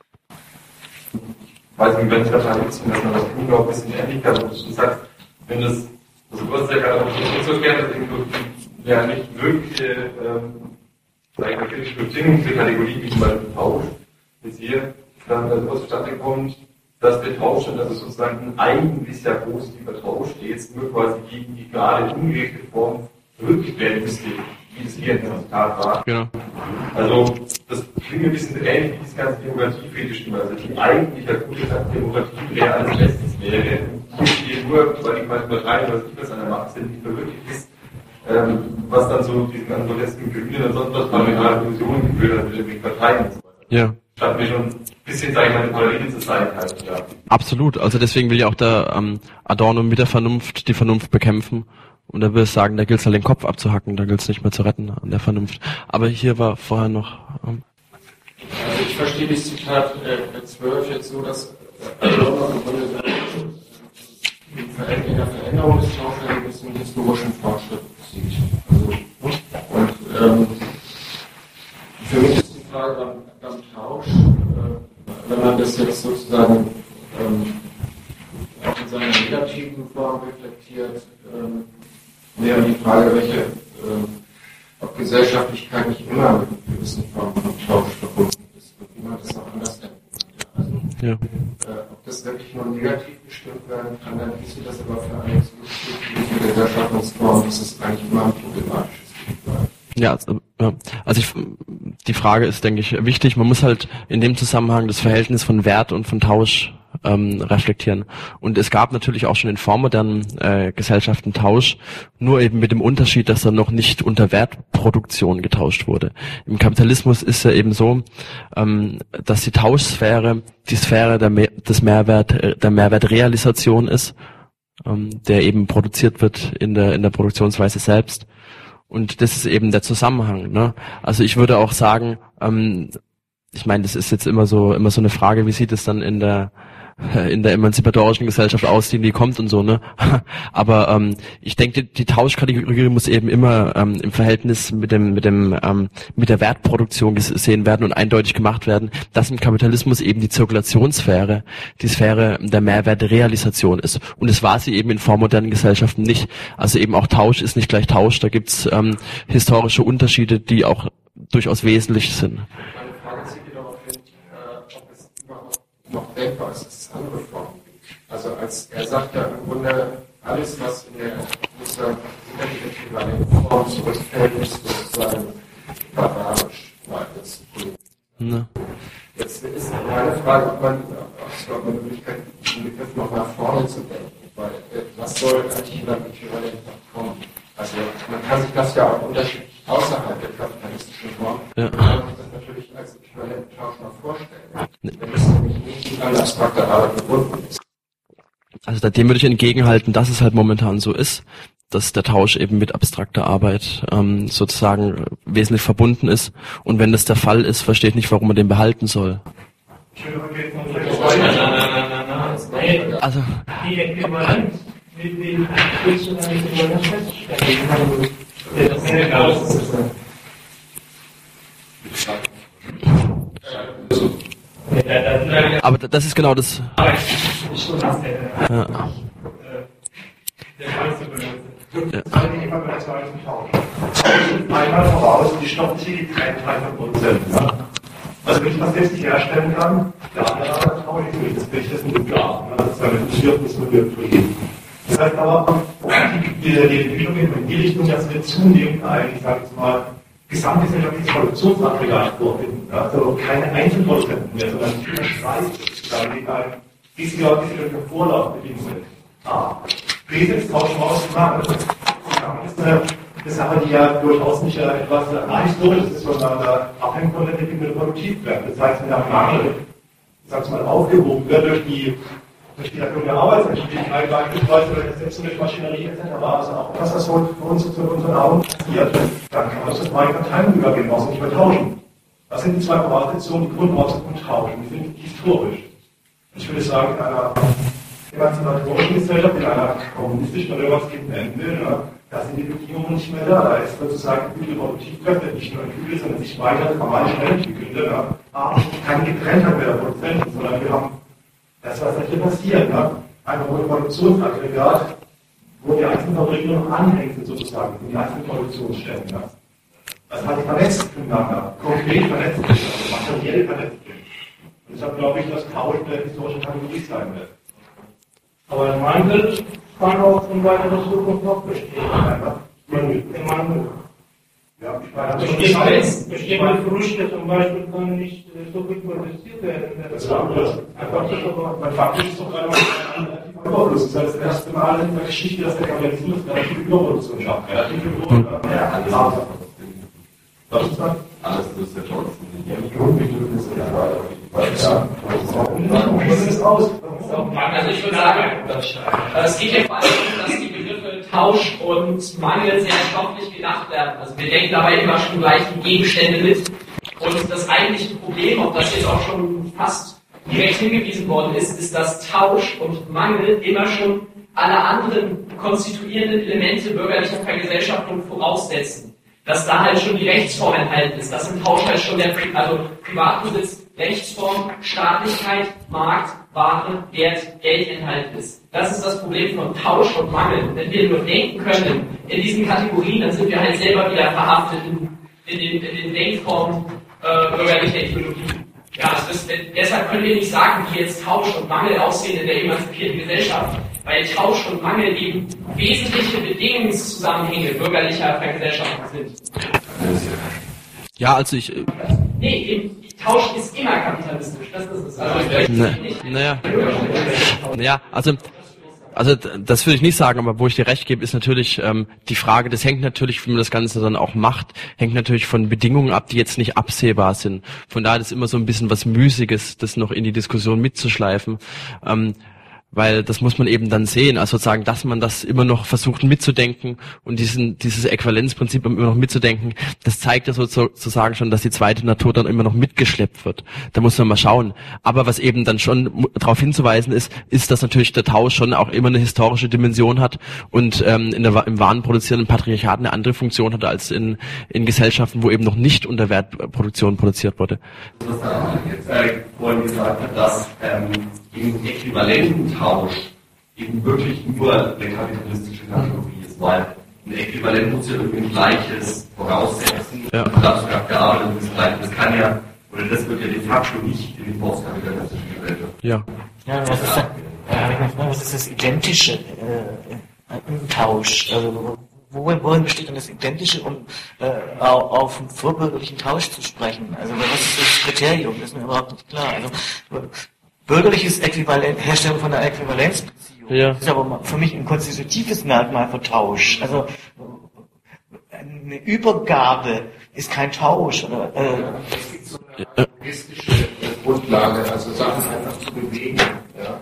Weiß nicht, wenn es wahrscheinlich ist, dass man das Buch auch ein bisschen ähnlich hat, und du sagst, wenn das, also du hast ja gerade auch nicht so gerne, dass ja nicht mögliche, kritische Bedingungen für Kategorien wie zum Beispiel Tausch, bis hier dann aus zustande kommt, dass der Tausch, also sozusagen ein eigentlich sehr positiver Tausch, der jetzt nur quasi gegen die gerade umgelegte Form zurückgestellt werden müsste, wie es hier in der Tat war. Genau. Also, das klingt ein bisschen ähnlich wie das ganze Demokratiefetisch, also die eigentlich ja gute Demokratie wäre als Bestes wäre, hier nur, weil die quasi übertreiben, was nicht was an der Macht sind, nicht verwirklicht ist, was dann so diesen ansoletzten Gefühlen und sonst was parlamentarische Illusionen geführt hat mit den Parteien und so weiter. Ja. Statt mir schon ein bisschen, sage ich mal, eine Parallele zu sein halt, ja. Absolut, also deswegen will ja auch der Adorno mit der Vernunft die Vernunft bekämpfen. Und da will ich sagen, da gilt es halt den Kopf abzuhacken, da gilt es nicht mehr zu retten an der Vernunft. Aber hier war vorher noch... Also ich verstehe das Zitat 12 jetzt so, dass Adorno im Grunde in der Veränderung des Tausches ein bisschen historischen Fortschritt sieht. Also, für mich ist die Frage beim Tausch, wenn man das jetzt sozusagen auch in seiner negativen Form reflektiert, wäre die Frage, ob Gesellschaftlichkeit nicht immer mit einer gewissen Form von Tausch verbunden ist und wie man das auch anders denken könnte. Also, ob das wirklich nur negativ bestimmt werden kann, dann hieße das aber für eine zukünftige Gesellschaftungsform, dass es eigentlich immer ein problematisches Gegenteil. Ja, also die Frage ist, denke ich, wichtig. Man muss halt in dem Zusammenhang das Verhältnis von Wert und von Tausch reflektieren. Und es gab natürlich auch schon in vormodernen Gesellschaften Tausch, nur eben mit dem Unterschied, dass er noch nicht unter Wertproduktion getauscht wurde. Im Kapitalismus ist ja eben so, dass die Tauschsphäre die Sphäre der Mehrwertrealisation ist, der eben produziert wird in der Produktionsweise selbst. Und das ist eben der Zusammenhang, ne? Also ich würde auch sagen, ich meine, das ist jetzt immer so eine Frage, wie sieht es dann in der emanzipatorischen Gesellschaft aus, die nie kommt und so, ne? Aber ich denke, die Tauschkategorie muss eben immer im Verhältnis mit der Wertproduktion gesehen werden und eindeutig gemacht werden, dass im Kapitalismus eben die Zirkulationssphäre die Sphäre der Mehrwertrealisation ist. Und es war sie eben in vormodernen Gesellschaften nicht. Also eben auch Tausch ist nicht gleich Tausch. Da gibt's historische Unterschiede, die auch durchaus wesentlich sind. Meine Frage zieht darauf hin, ob es überhaupt noch denkbar ist, dass es andere Formen gibt. Also als er sagt ja im Grunde, alles, was in der äquivalenten Form zurückfällt, ist sozusagen barbarisch. Ne. Jetzt ist meine Frage, ob man eine Möglichkeit gibt, den Begriff noch nach vorne zu denken. Weil was soll eigentlich in der Äquivalent kommen? Also man kann sich das ja auch unterschiedlich außerhalb der kapitalistischen Form, man kann sich das natürlich als äquivalenten Tausch mal vorstellen. Wenn es nämlich nicht an abstrakte Arbeit gebunden ist. Also dem würde ich entgegenhalten, dass es halt momentan so ist, dass der Tausch eben mit abstrakter Arbeit sozusagen wesentlich verbunden ist. Und wenn das der Fall ist, versteht nicht, warum man den behalten soll. Also die Äquivalenz mit dem willst du eine Äquivalenz feststellen. Aber das ist genau das. Ja. Einmal voraus, die Stoffziele, die kein Teil verbunden sind. Also wenn ich das jetzt nicht herstellen kann, der andere tausche ich nicht. Das bin ich das nicht klar. Das ist eine Bedürfnismodell für ihn. Das heißt aber, die Entwicklung geht in die Richtung, dass wir zunehmend ich sage jetzt mal, gesamtgesellschaftliches Produktionsaggregat vorfinden. Also keine Einzelproduzenten mehr, sondern viel Streit, sozusagen, die ein riesiger Vorlaufbedingungen sind. Jetzt tauschen wir aus dem Markt. Das ist eine Sache, die ja durchaus nicht etwas Historisches ist, sondern abhängt von der Entwicklung der Produktivkräfte. Das heißt, wenn der Mangel, mal, aufgehoben wird durch die Erhöhung der Arbeitsentschädigung beispielsweise oder der Ersetzung durch Maschinerie etc., also auch das, was für uns zu unseren Augen passiert, dann kann man das zu neuen Parteien übergehen, brauchst du nicht mehr tauschen. Das sind die zwei Voraussetzungen, die Grundvoraussetzungen tauschen, die sind historisch. Ich würde sagen, in einer emanzipatorischen Gesellschaft, in einer kommunistischen oder was gibt nennen will, da sind die Bedingungen nicht mehr da. Da ist sozusagen die Produktivkräfte nicht nur entwickelt, sondern sich weiter normal schnell entwickelt. Keine Getrenntheit mehr der Produzenten, sondern wir haben das, was hier passiert, ein Produktionsaggregat, wo die einzelnen Fabriken noch anhängen sind, sozusagen, in die einzelnen Produktionsstätten. Das hat die vernetzt miteinander, konkret vernetzt miteinander, materiell vernetzt. Und deshalb glaube ich, dass Tausch eine historische Kategorie sein wird. Aber der Mangel kann auch in weiterer Zukunft noch bestehen. Der Mangel. Ja, ich meine, bestimmte Früchte zum Beispiel können nicht so gut produziert werden. Das ist anders. Man faktisch ist doch gerade mal ein relativer Überfluss. Das heißt, das erste Mal in der Geschichte, dass der Kapitalismus relativ Überproduktion schafft. Relativ viel Was ist das? Alles ist der Tod. Ja, die Grundbedürfnisse der Arbeit. Was ist aus? Also ich würde sagen, es geht ja vor allem darum, dass die Begriffe Tausch und Mangel sehr stofflich gedacht werden. Also wir denken dabei immer schon gleich die Gegenstände mit. Und das eigentliche Problem, auf das jetzt auch schon fast direkt hingewiesen worden ist, ist, dass Tausch und Mangel immer schon alle anderen konstituierenden Elemente bürgerlicher Vergesellschaftung voraussetzen. Dass da halt schon die Rechtsform enthalten ist, dass im Tausch halt schon der Privatbesitz Rechtsform, Staatlichkeit, Markt, Ware, Wert, Geld enthalten ist. Das ist das Problem von Tausch und Mangel. Wenn wir nur denken können in diesen Kategorien, dann sind wir halt selber wieder verhaftet in den Denkformen bürgerlicher Ideologie. Ja, deshalb können wir nicht sagen, wie jetzt Tausch und Mangel aussehen in der emanzipierten Gesellschaft, weil Tausch und Mangel eben wesentliche Bedingungszusammenhänge bürgerlicher Vergesellschaftung sind. Ja, also ich... Nee, eben, Tausch ist immer kapitalistisch, das ist es. Also das würde ich nicht sagen, aber wo ich dir recht gebe, ist natürlich die Frage, das hängt natürlich, wie man das Ganze dann auch macht, hängt natürlich von Bedingungen ab, die jetzt nicht absehbar sind. Von daher ist es immer so ein bisschen was Müßiges, das noch in die Diskussion mitzuschleifen. Weil das muss man eben dann sehen, also sozusagen, dass man das immer noch versucht mitzudenken und dieses Äquivalenzprinzip immer noch mitzudenken, das zeigt ja sozusagen schon, dass die zweite Natur dann immer noch mitgeschleppt wird. Da muss man mal schauen. Aber was eben dann schon darauf hinzuweisen ist, dass natürlich der Tausch schon auch immer eine historische Dimension hat und im warenproduzierenden Patriarchat eine andere Funktion hat als in Gesellschaften, wo eben noch nicht unter Wertproduktion produziert wurde. Was da jetzt vorhin gesagt hat, dass im äquivalenten Tausch eben wirklich nur eine kapitalistische Kategorie ist, weil ein Äquivalent muss ja irgendwie ein Gleiches voraussetzen. Ja. Dazu gearbeitet ist gleich. Das kann ja, oder das wird ja de facto nicht in den postkapitalistischen Gesellschaften. Ja. Ja, was ist das Identische im Tausch? Also worin besteht denn das Identische, um auf einen vorbürgerlichen Tausch zu sprechen? Also was ist das Kriterium? Das ist mir überhaupt nicht klar. Also bürgerliches Äquivalent, Herstellung von einer Äquivalenzbeziehung, ja. Ist aber für mich ein konstitutives Merkmal für Tausch. Also eine Übergabe ist kein Tausch. Oder, es gibt so eine logistische Grundlage, also Sachen einfach zu bewegen. Ja.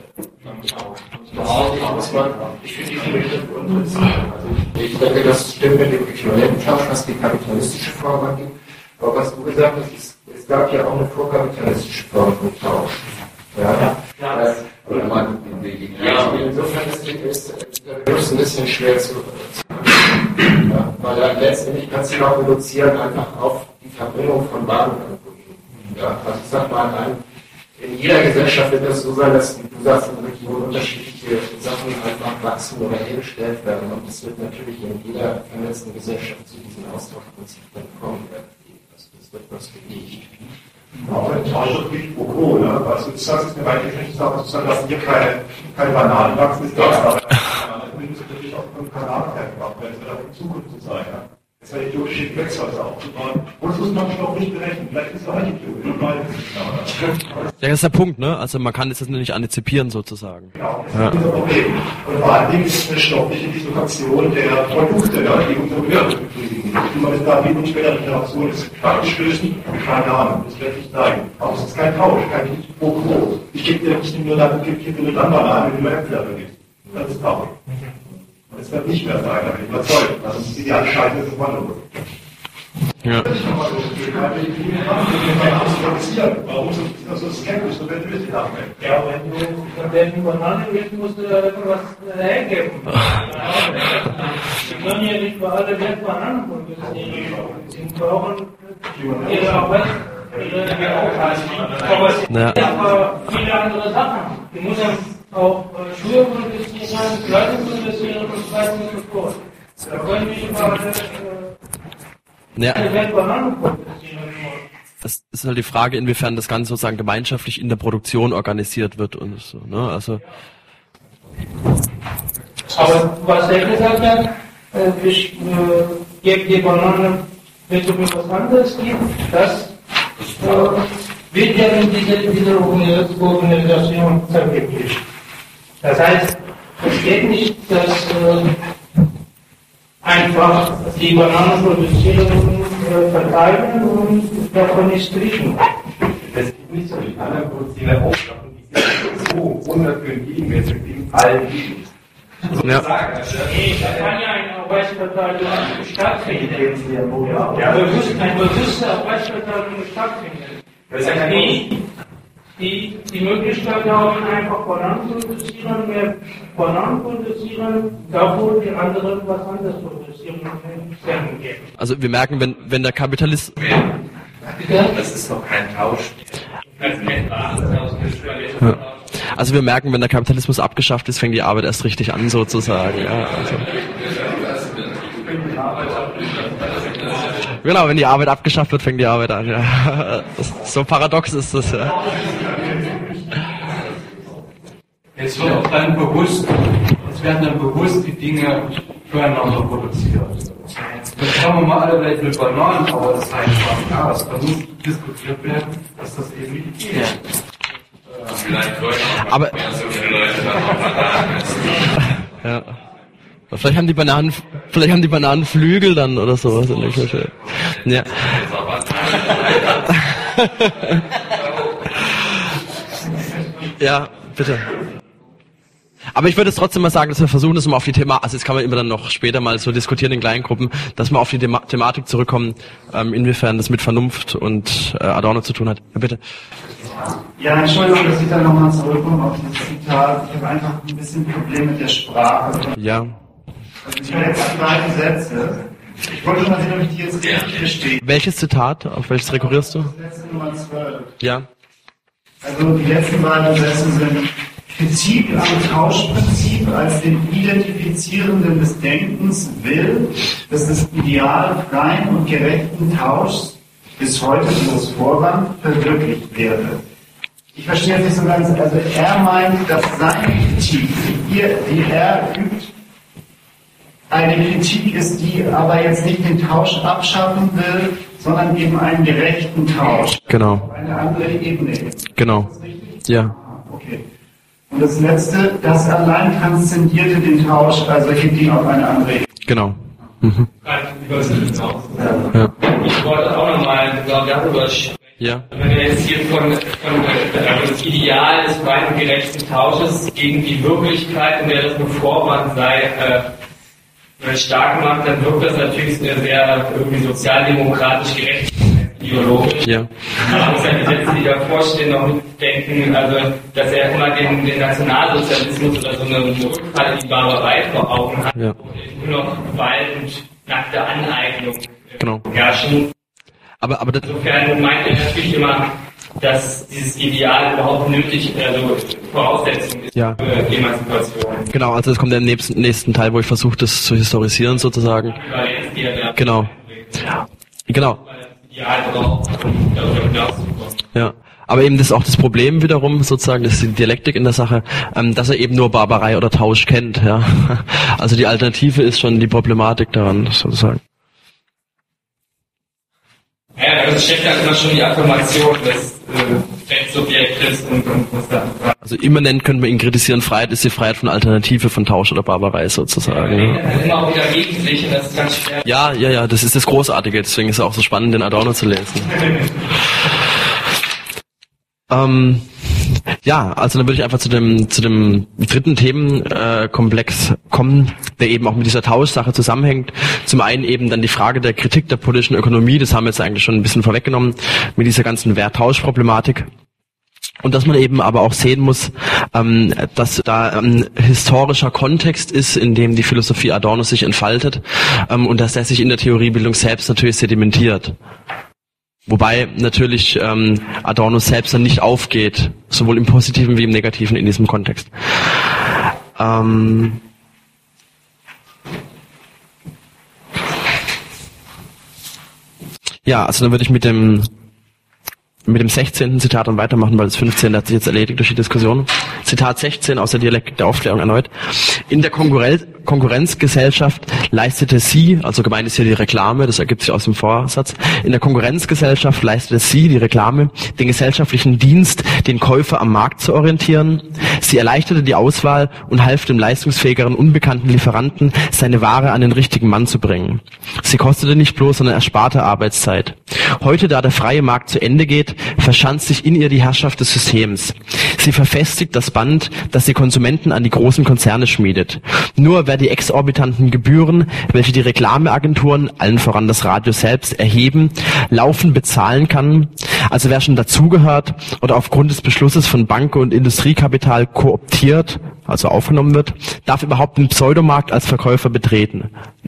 Ich finde diesen Begriff uninteressant. Also ich denke, das stimmt mit dem Äquivalententausch, was die kapitalistische Form angeht. Aber was du gesagt hast, es gab ja auch eine vorkapitalistische Form von Tausch. Ja. Insofern ist der Begriff ein bisschen schwer zu ja, weil dann letztendlich kannst du ihn auch reduzieren einfach auf die Verbringung von Warenkategorien. Ja, also ich sag mal, in jeder Gesellschaft wird es so sein, dass, du sagst, in Regionen unterschiedliche Sachen einfach wachsen oder hergestellt werden. Und es wird natürlich in jeder vernetzten Gesellschaft zu diesen Austauschprinzipien kommen. Also das wird was gelegt. Auch ein Tausch ist nicht pro, ne? Also das ist eine weitreichende Sache, sozusagen, dass hier keine Bananen wachsen, ist klar, aber Bananen müssen natürlich auch von Kanadier hergebracht werden, das wird auch in Zukunft so sein, ja. Das ist ja idiotische Gewächshäuser aufzubauen. Und das muss man schon auch nicht berechnen. Vielleicht ist es auch nicht idiotisch. Ja, das ist der Punkt, ne? Also man kann das jetzt nicht antizipieren sozusagen. Genau, das ist unser Problem. Und vor allen Dingen ist es eine stoffliche Dislokation der Produkte, ne, die unsere Bedürfnisse befriedigen. Wie man es da wie in späteren Generationen ist, praktisch lösen, keine Ahnung, das wird nicht sein. Aber es ist kein Tausch, kein pro quo. Ich gebe dir nicht nur dann, ich gebe dir nur dann Bananen, wenn du mir Äpfel gibst. Das ist Tausch. Es wird nicht mehr sein, da bin ich überzeugt. Also das ideale Scheitern ist Wandel. Ja. Warum so skeptisch, so wenn du es nachdenken? Ja, wenn du von den Bananen willst, musst du da irgendwas hergeben. Wir können ja nicht für alle Welt Bananen produzieren. Sie brauchen ihre Arbeit. Aber es gibt aber viele andere Sachen. Die müssen auch Schuhe produzieren, Kleidung produzieren und so weiter und so fort. Da können wir überall Bananen produzieren. Das ist halt die Frage, inwiefern das Ganze sozusagen gemeinschaftlich in der Produktion organisiert wird und so, ne? Also. Aber was er gesagt hat, ich gebe die Bananen, wenn du mir was anderes gibst, das wird ja in dieser Organisation verwirklicht. Das heißt, es geht nicht, dass einfach die Bananen produzieren und verteilen und davon nicht riechen. Das gibt nicht so, die anderen produzieren auch Sachen, die sind so ohne für den Gegenwert in allen Gegenden. Ja. Da kann ja eine Arbeitsverteilung stattfinden. Ja, eine bewusste Arbeitsverteilung stattfinden. Das heißt, die Möglichkeit haben, einfach Bananen zu produzieren, mehr Bananen produzieren, davor die anderen was anderes produzieren und geben. Also wir merken, wenn der Kapitalist... Das ist noch kein Tausch. als messbares Ja. Also wir merken, wenn der Kapitalismus abgeschafft ist, fängt die Arbeit erst richtig an, sozusagen. Ja, also. Genau, wenn die Arbeit abgeschafft wird, fängt die Arbeit an. Ja. So paradox ist das. Ja. Jetzt wird auch dann bewusst, es werden dann bewusst die Dinge füreinander produziert. Jetzt kommen wir mal alle gleich mit Bananen, aber das heißt was. Da muss diskutiert werden, dass das eben nicht geht. Vielleicht aber so viele Leute Bananen essen. Ja. Vielleicht haben die Bananen Flügel dann oder sowas in der Küche. Ja. Ja, bitte. Aber ich würde es trotzdem mal sagen, dass wir versuchen, dass wir mal auf die Thema, also jetzt kann man immer dann noch später mal so diskutieren in kleinen Gruppen, dass wir auf die Thematik zurückkommen, inwiefern das mit Vernunft und Adorno zu tun hat. Ja, bitte. Ja, Entschuldigung, dass ich da nochmal zurückkomme auf das Zitat. Ich habe einfach ein bisschen Problem mit der Sprache. Ja. Also ich höre jetzt die beiden Sätze. Ich wollte mal sehen, ob ich die jetzt richtig verstehe. Welches Zitat? Auf welches rekurrierst du? Das letzte Nummer 12. Ja. Also die letzten beiden Sätze sind Kritik am Tauschprinzip als den Identifizierenden des Denkens will, dass das Ideal freien und gerechten Tauschs bis heute bloß Vorwand verwirklicht werde. Ich verstehe es nicht so ganz. Also er meint, dass seine Kritik, die er übt, eine Kritik ist, die aber jetzt nicht den Tausch abschaffen will, sondern eben einen gerechten Tausch. Genau. Auf eine andere Ebene. Genau. Ja. Okay. Und das Letzte, das allein transzendierte den Tausch, also hebt ihn auf eine andere Ebene. Genau. Mhm. Ja. Ich wollte auch nochmal darüber sprechen. Ja. Wenn wir jetzt hier von das Ideal des freien und gerechten Tausches gegen die Wirklichkeit, in der das nur Vorwand sei, stark gemacht, dann wirkt das natürlich sehr irgendwie sozialdemokratisch gerecht, ideologisch. Ja. Man muss ja die Sätze, die davor stehen, noch mitdenken, also dass er immer den Nationalsozialismus oder so eine Rückfall in die Barbarei vor Augen hat, ja. Und nur noch Gewalt und nackte Aneignung genau. herrschen. Aber insofern meint er natürlich immer, dass dieses Ideal überhaupt nötig, also Voraussetzung ist ja. für Emanzipation. Genau, also das kommt im nächsten Teil, wo ich versuche, das zu historisieren sozusagen. Genau. Genau. Ja. Aber eben das ist auch das Problem wiederum sozusagen, das ist die Dialektik in der Sache, dass er eben nur Barbarei oder Tausch kennt. Ja. Also die Alternative ist schon die Problematik daran sozusagen. Ja, das steckt ja immer schon die Affirmation des Rechtssubjektes und was da. Also immanent können wir ihn kritisieren, Freiheit ist die Freiheit von Alternative, von Tausch oder Barbarei sozusagen. Ja, immer auch wieder gegen sich und das ist ganz schwer. Ja, das ist das Großartige, deswegen ist es auch so spannend, den Adorno zu lesen. Ja, also dann würde ich einfach zu dem dritten Themenkomplex kommen, der eben auch mit dieser Tauschsache zusammenhängt. Zum einen eben dann die Frage der Kritik der politischen Ökonomie, das haben wir jetzt eigentlich schon ein bisschen vorweggenommen, mit dieser ganzen Wert-Tausch-Problematik. Und dass man eben aber auch sehen muss, dass da ein historischer Kontext ist, in dem die Philosophie Adorno sich entfaltet, und dass der sich in der Theoriebildung selbst natürlich sedimentiert. Wobei natürlich Adorno selbst dann nicht aufgeht, sowohl im Positiven wie im Negativen in diesem Kontext. Ja, also dann würde ich mit dem 16. Zitat dann weitermachen, weil das 15. hat sich jetzt erledigt durch die Diskussion. Zitat 16 aus der Dialektik der Aufklärung erneut. In der Konkurrenzgesellschaft leistete sie, also gemeint ist hier die Reklame, das ergibt sich aus dem Vorsatz, in der Konkurrenzgesellschaft leistete sie, die Reklame, den gesellschaftlichen Dienst, den Käufer am Markt zu orientieren. Sie erleichterte die Auswahl und half dem leistungsfähigeren, unbekannten Lieferanten, seine Ware an den richtigen Mann zu bringen. Sie kostete nicht bloß, sondern ersparte Arbeitszeit. Heute, da der freie Markt zu Ende geht, verschanzt sich in ihr die Herrschaft des Systems. Sie verfestigt das Band, das die Konsumenten an die großen Konzerne schmiedet. Nur wer die exorbitanten Gebühren, welche die Reklameagenturen, allen voran das Radio selbst, erheben, laufend bezahlen kann, also wer schon dazugehört oder aufgrund des Beschlusses von Banken und Industriekapital kooptiert, also aufgenommen wird, darf überhaupt den Pseudomarkt als Verkäufer betreten.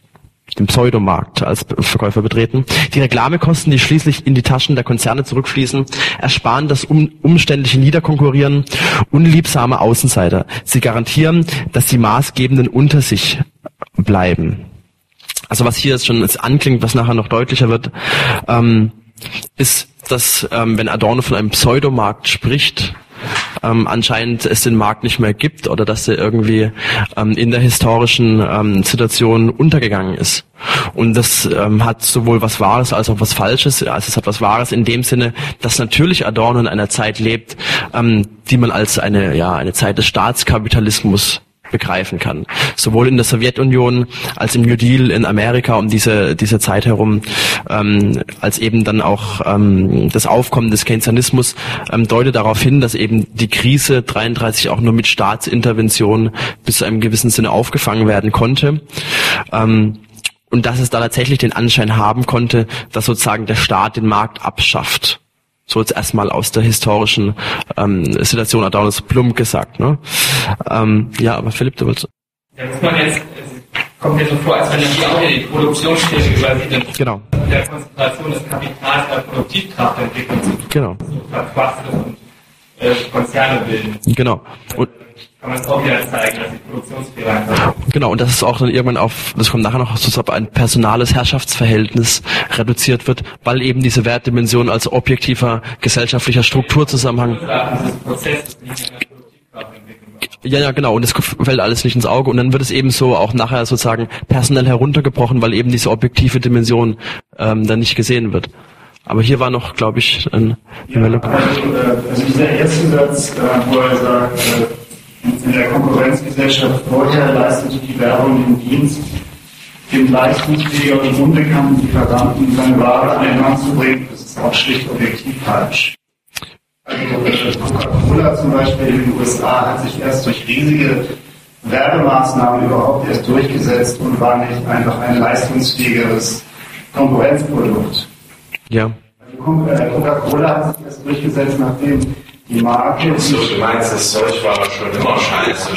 den Pseudomarkt als Verkäufer betreten. Die Reklamekosten, die schließlich in die Taschen der Konzerne zurückfließen, ersparen das umständliche Niederkonkurrieren unliebsame Außenseiter. Sie garantieren, dass die Maßgebenden unter sich bleiben. Also was hier jetzt schon anklingt, was nachher noch deutlicher wird, ist, dass wenn Adorno von einem Pseudomarkt spricht, anscheinend es den Markt nicht mehr gibt oder dass er irgendwie in der historischen Situation untergegangen ist. Und das hat sowohl was Wahres als auch was Falsches. Also es hat was Wahres in dem Sinne, dass natürlich Adorno in einer Zeit lebt, die man als eine Zeit des Staatskapitalismus begreifen kann. Sowohl in der Sowjetunion als im New Deal in Amerika um diese Zeit herum, als eben dann auch das Aufkommen des Keynesianismus deutet darauf hin, dass eben die Krise 33 auch nur mit Staatsintervention bis zu einem gewissen Sinne aufgefangen werden konnte. Und dass es da tatsächlich den Anschein haben konnte, dass sozusagen der Staat den Markt abschafft. So jetzt erstmal aus der historischen Situation Adornos plump gesagt. Ne? Ja, aber Philipp, du wolltest... Ja, muss man jetzt, kommt mir so vor, als wenn hier auch die Produktionsstätte übersieht. Genau. Der Konzentration des Kapitals bei Produktivkraftentwicklung zu tun. Genau. So verquastet und Konzerne bilden. Genau. Und kann man es auch wieder zeigen, dass die Produktionsfehler haben. Genau, und dass es auch dann irgendwann das kommt nachher noch so auf ein personales Herrschaftsverhältnis reduziert wird, weil eben diese Wertdimension als objektiver gesellschaftlicher Strukturzusammenhang. Ja, genau, und es fällt alles nicht ins Auge und dann wird es eben so auch nachher sozusagen personell heruntergebrochen, weil eben diese objektive Dimension dann nicht gesehen wird. Aber hier war noch, glaube ich, ein also dieser erste Satz, wo er sagt, in der Konkurrenzgesellschaft vorher leistete die Werbung den Dienst, dem Leistungsträger und unbekannten Lieferanten seine Ware an den Mann zu bringen. Das ist auch schlicht objektiv falsch. Also Coca-Cola zum Beispiel in den USA hat sich erst durch riesige Werbemaßnahmen überhaupt erst durchgesetzt und war nicht einfach ein leistungsfähigeres Konkurrenzprodukt. Ja. Also Coca-Cola hat sich erst durchgesetzt, nachdem die Marke... So, du meinst, das Zeug war schon immer scheiße.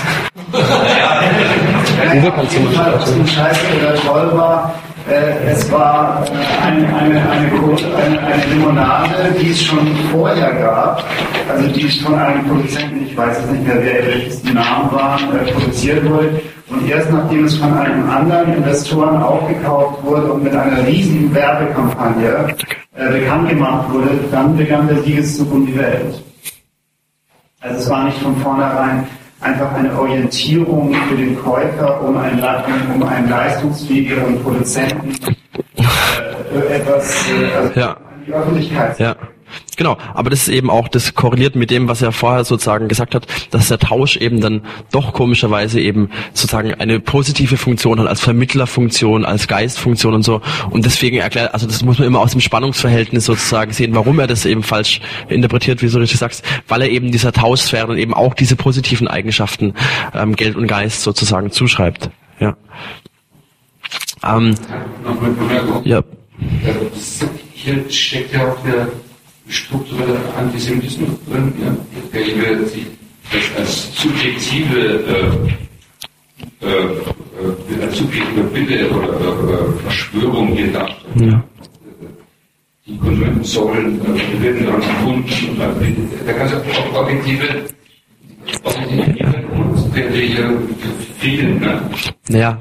Zum Scheiße toll war, es war eine Limonade, die es schon vorher gab, also die von einem Produzenten, ich weiß jetzt nicht mehr, welches die Namen waren, produziert wurde. Und erst nachdem es von einem anderen Investoren aufgekauft wurde und mit einer riesigen Werbekampagne bekannt gemacht wurde, dann begann der Siegeszug um die Welt. Also es war nicht von vornherein einfach eine Orientierung für den Käufer, um einen leistungsfähigeren Produzenten etwas an die Öffentlichkeit zu bringen. Ja. Genau, aber das ist eben auch, das korreliert mit dem, was er vorher sozusagen gesagt hat, dass der Tausch eben dann doch komischerweise eben sozusagen eine positive Funktion hat, als Vermittlerfunktion, als Geistfunktion und so. Und deswegen erklärt, also das muss man immer aus dem Spannungsverhältnis sozusagen sehen, warum er das eben falsch interpretiert, wie du richtig sagst, weil er eben dieser Tauschsphäre und eben auch diese positiven Eigenschaften Geld und Geist sozusagen zuschreibt. Ja. Noch eine Bemerkung. Ja. Hier steckt ja auch der strukturelle Antisemitismus drin, ja, der sich als subjektive Bitte oder Verschwörung hier darstellt. Ja. Die Konsumenten sollen werden daran gefunden, der ganze objektive der hier fehlen, ne? Ja.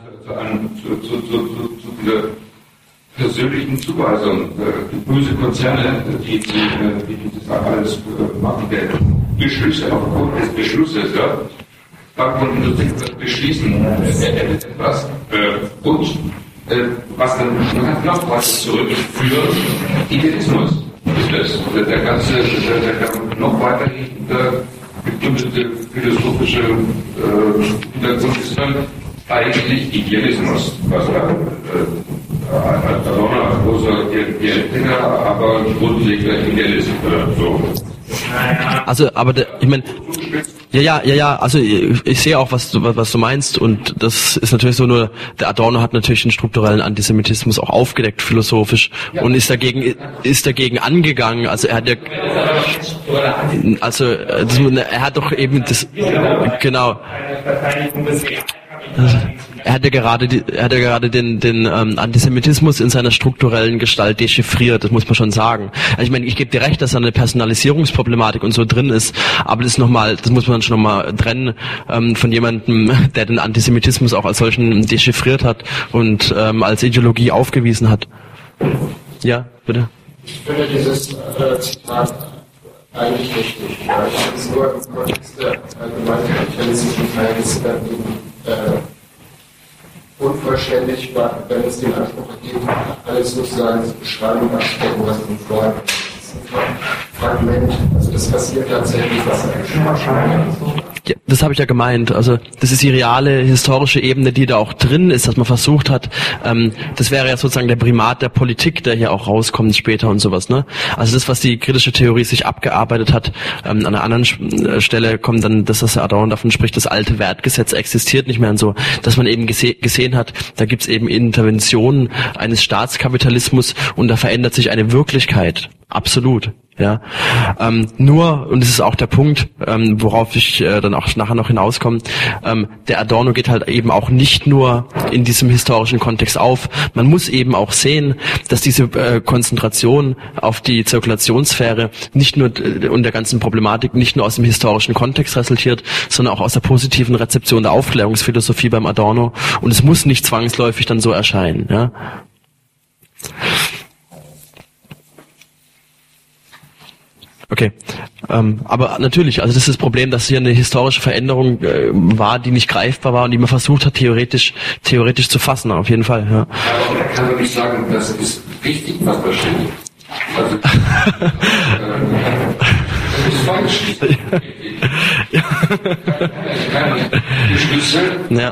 Zu dieser persönlichen Zuweisung, böse Konzerne, die das alles machen werden, Beschlüsse aufgrund des Beschlusses, ja, Banken beschließen etwas und was dann noch was zurückführt, Idealismus ist das. Der ganze noch weitergehende begründete philosophische Hintergrund ist dann eigentlich Idealismus, was Adorno als großer Dialektiker, aber grundlegender Idealist. So. Also, aber ich meine, ja, also ich sehe auch, was du meinst, und das ist natürlich so, nur der Adorno hat natürlich den strukturellen Antisemitismus auch aufgedeckt, philosophisch, und ist dagegen angegangen, also er hat ja, er hat doch eben das, genau. Er hat ja gerade den Antisemitismus in seiner strukturellen Gestalt dechiffriert, das muss man schon sagen. Also ich meine, ich gebe dir recht, dass da eine Personalisierungsproblematik und so drin ist, aber das muss man schon nochmal trennen von jemandem, der den Antisemitismus auch als solchen dechiffriert hat und als Ideologie aufgewiesen hat. Ja, bitte. Ich finde dieses Zitat eigentlich richtig. Ja, ich finde es nur im Kontext der allgemeinkapitalistischen Verhältnisse unvollständig, wenn es den Anspruch ergeht, alles sozusagen zu beschreiben und abzudecken, was man vorhat. Das ist ein Fragment, also das passiert tatsächlich, was eigentlich wahrscheinlich. Ja, das habe ich ja gemeint. Also das ist die reale historische Ebene, die da auch drin ist, dass man versucht hat. Das wäre ja sozusagen der Primat der Politik, der hier auch rauskommt später und sowas. Ne? Also das, was die kritische Theorie sich abgearbeitet hat, an einer anderen Stelle kommt dann, dass das Adorno davon spricht, das alte Wertgesetz existiert nicht mehr und so, dass man eben gesehen hat, da gibt es eben Interventionen eines Staatskapitalismus und da verändert sich eine Wirklichkeit. Absolut. Ja, nur, und das ist auch der Punkt, worauf ich dann auch nachher noch hinauskomme, der Adorno geht halt eben auch nicht nur in diesem historischen Kontext auf. Man muss eben auch sehen, dass diese Konzentration auf die Zirkulationssphäre nicht nur und der ganzen Problematik nicht nur aus dem historischen Kontext resultiert, sondern auch aus der positiven Rezeption der Aufklärungsphilosophie beim Adorno. Und es muss nicht zwangsläufig dann so erscheinen. Ja. Okay, aber natürlich, also das ist das Problem, dass hier eine historische Veränderung war, die nicht greifbar war und die man versucht hat, theoretisch zu fassen, auf jeden Fall. Ja. Aber er kann doch nicht sagen, das ist richtig, was da steht. Also, das ist falsch. Ja.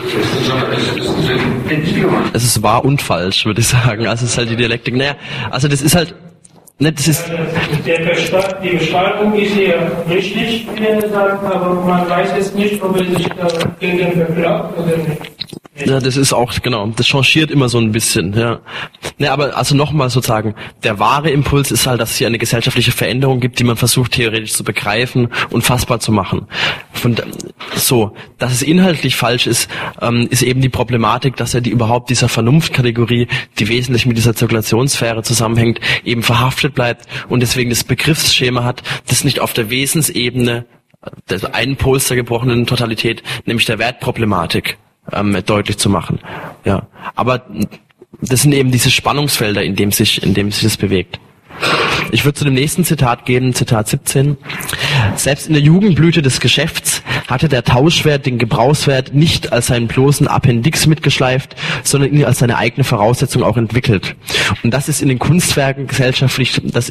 Es ist wahr und falsch, würde ich sagen. Also es ist halt die Dialektik. Naja, also das ist halt. Ne, das ist die Beschreibung ist hier richtig, wie er sagt, aber man weiß jetzt nicht, ob er sich dagegen verklagt oder nicht. Ja, das ist auch, genau, das changiert immer so ein bisschen, ja. Ne, aber also nochmal sozusagen, der wahre Impuls ist halt, dass es hier eine gesellschaftliche Veränderung gibt, die man versucht theoretisch zu begreifen und fassbar zu machen. Dass es inhaltlich falsch ist, ist eben die Problematik, dass überhaupt dieser Vernunftkategorie, die wesentlich mit dieser Zirkulationssphäre zusammenhängt, eben verhaftet bleibt und deswegen das Begriffsschema hat, das nicht auf der Wesensebene der einen Pols der gebrochenen Totalität, nämlich der Wertproblematik, deutlich zu machen. Ja, aber das sind eben diese Spannungsfelder, in dem sich das bewegt. Ich würde zu dem nächsten Zitat gehen, Zitat 17. Selbst in der Jugendblüte des Geschäfts hatte der Tauschwert den Gebrauchswert nicht als seinen bloßen Appendix mitgeschleift, sondern ihn als seine eigene Voraussetzung auch entwickelt. Und das ist den Kunstwerken gesellschaftlich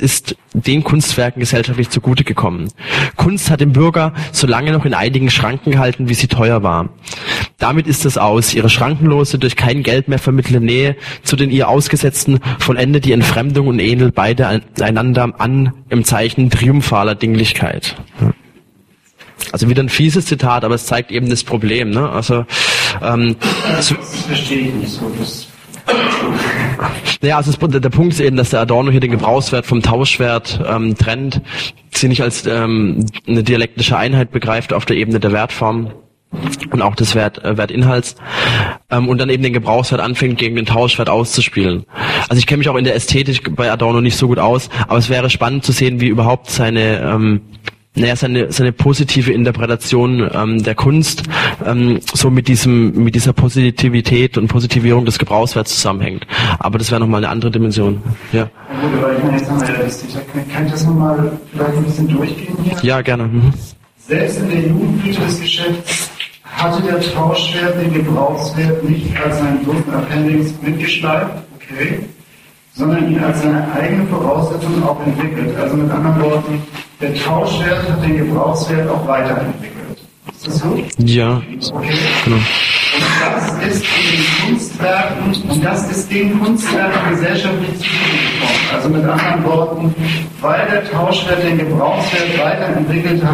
zugute gekommen. Kunst hat den Bürger so lange noch in einigen Schranken gehalten, wie sie teuer war. Damit ist es aus. Ihre schrankenlose, durch kein Geld mehr vermittelte Nähe zu den ihr Ausgesetzten vollendet die Entfremdung und ähnelt beide einander an im Zeichen triumphaler Dinglichkeit. Also wieder ein fieses Zitat, aber es zeigt eben das Problem. Ne? Also das verstehe ich nicht so. Ja, also der Punkt ist eben, dass der Adorno hier den Gebrauchswert vom Tauschwert trennt, sie nicht als eine dialektische Einheit begreift auf der Ebene der Wertform und auch des Wertinhalts und dann eben den Gebrauchswert anfängt, gegen den Tauschwert auszuspielen. Also ich kenne mich auch in der Ästhetik bei Adorno nicht so gut aus, aber es wäre spannend zu sehen, wie überhaupt seine positive Interpretation der Kunst so mit dieser Positivität und Positivierung des Gebrauchswerts zusammenhängt. Aber das wäre nochmal eine andere Dimension. Ja. Ja gut, aber ich meine, jetzt haben wir ja das Zitat. Kann ich das nochmal vielleicht ein bisschen durchgehen hier? Ja, gerne. Mhm. Selbst in der Jugendblüte des Geschäfts hatte der Tauschwert den Gebrauchswert nicht als seinen bloßen Appendix mitgeschleift, okay, sondern ihn als seine eigene Voraussetzung auch entwickelt. Also mit anderen Worten, der Tauschwert hat den Gebrauchswert auch weiterentwickelt. Ist das so? Ja. Okay. Genau. Und das ist den Kunstwerken gesellschaftlich zugekommen. Also mit anderen Worten, weil der Tauschwert den Gebrauchswert weiterentwickelt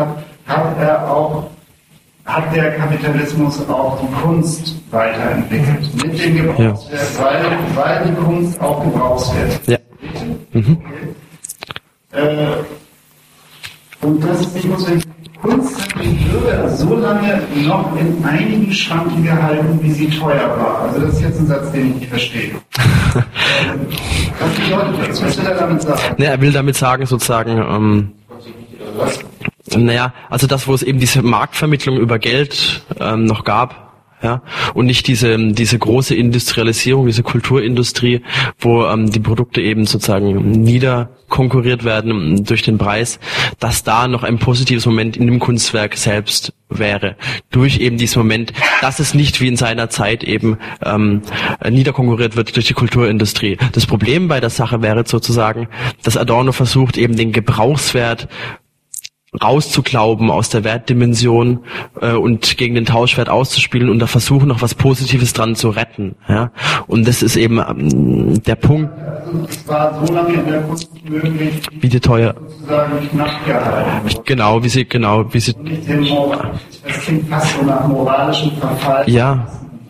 hat der Kapitalismus auch die Kunst weiterentwickelt. Mit dem Gebrauchswert, weil die Kunst auch Gebrauchswert. Ja. Mhm. Okay. Und das ist nicht nur so, Kunst hat den Bürger so lange noch in einigen Schranken gehalten, wie sie teuer war. Also das ist jetzt ein Satz, den ich nicht verstehe. Was bedeutet das? Was will er damit sagen? Ne, er will damit sagen, sozusagen, naja, also das, wo es eben diese Marktvermittlung über Geld noch gab, ja, und nicht diese große Industrialisierung, diese Kulturindustrie, wo die Produkte eben sozusagen niederkonkurriert werden durch den Preis, dass da noch ein positives Moment in dem Kunstwerk selbst wäre. Durch eben diesen Moment, dass es nicht wie in seiner Zeit eben niederkonkurriert wird durch die Kulturindustrie. Das Problem bei der Sache wäre sozusagen, dass Adorno versucht, eben den Gebrauchswert rauszuglauben aus der Wertdimension und gegen den Tauschwert auszuspielen und da versuchen, noch was Positives dran zu retten. Ja? Und das ist eben der Punkt. Also es war so lange in der Kunst möglich, wie die teuer sozusagen knapp gehalten. Genau, wie sie. Und nicht den das klingt fast so nach moralischem Verfall. Ja.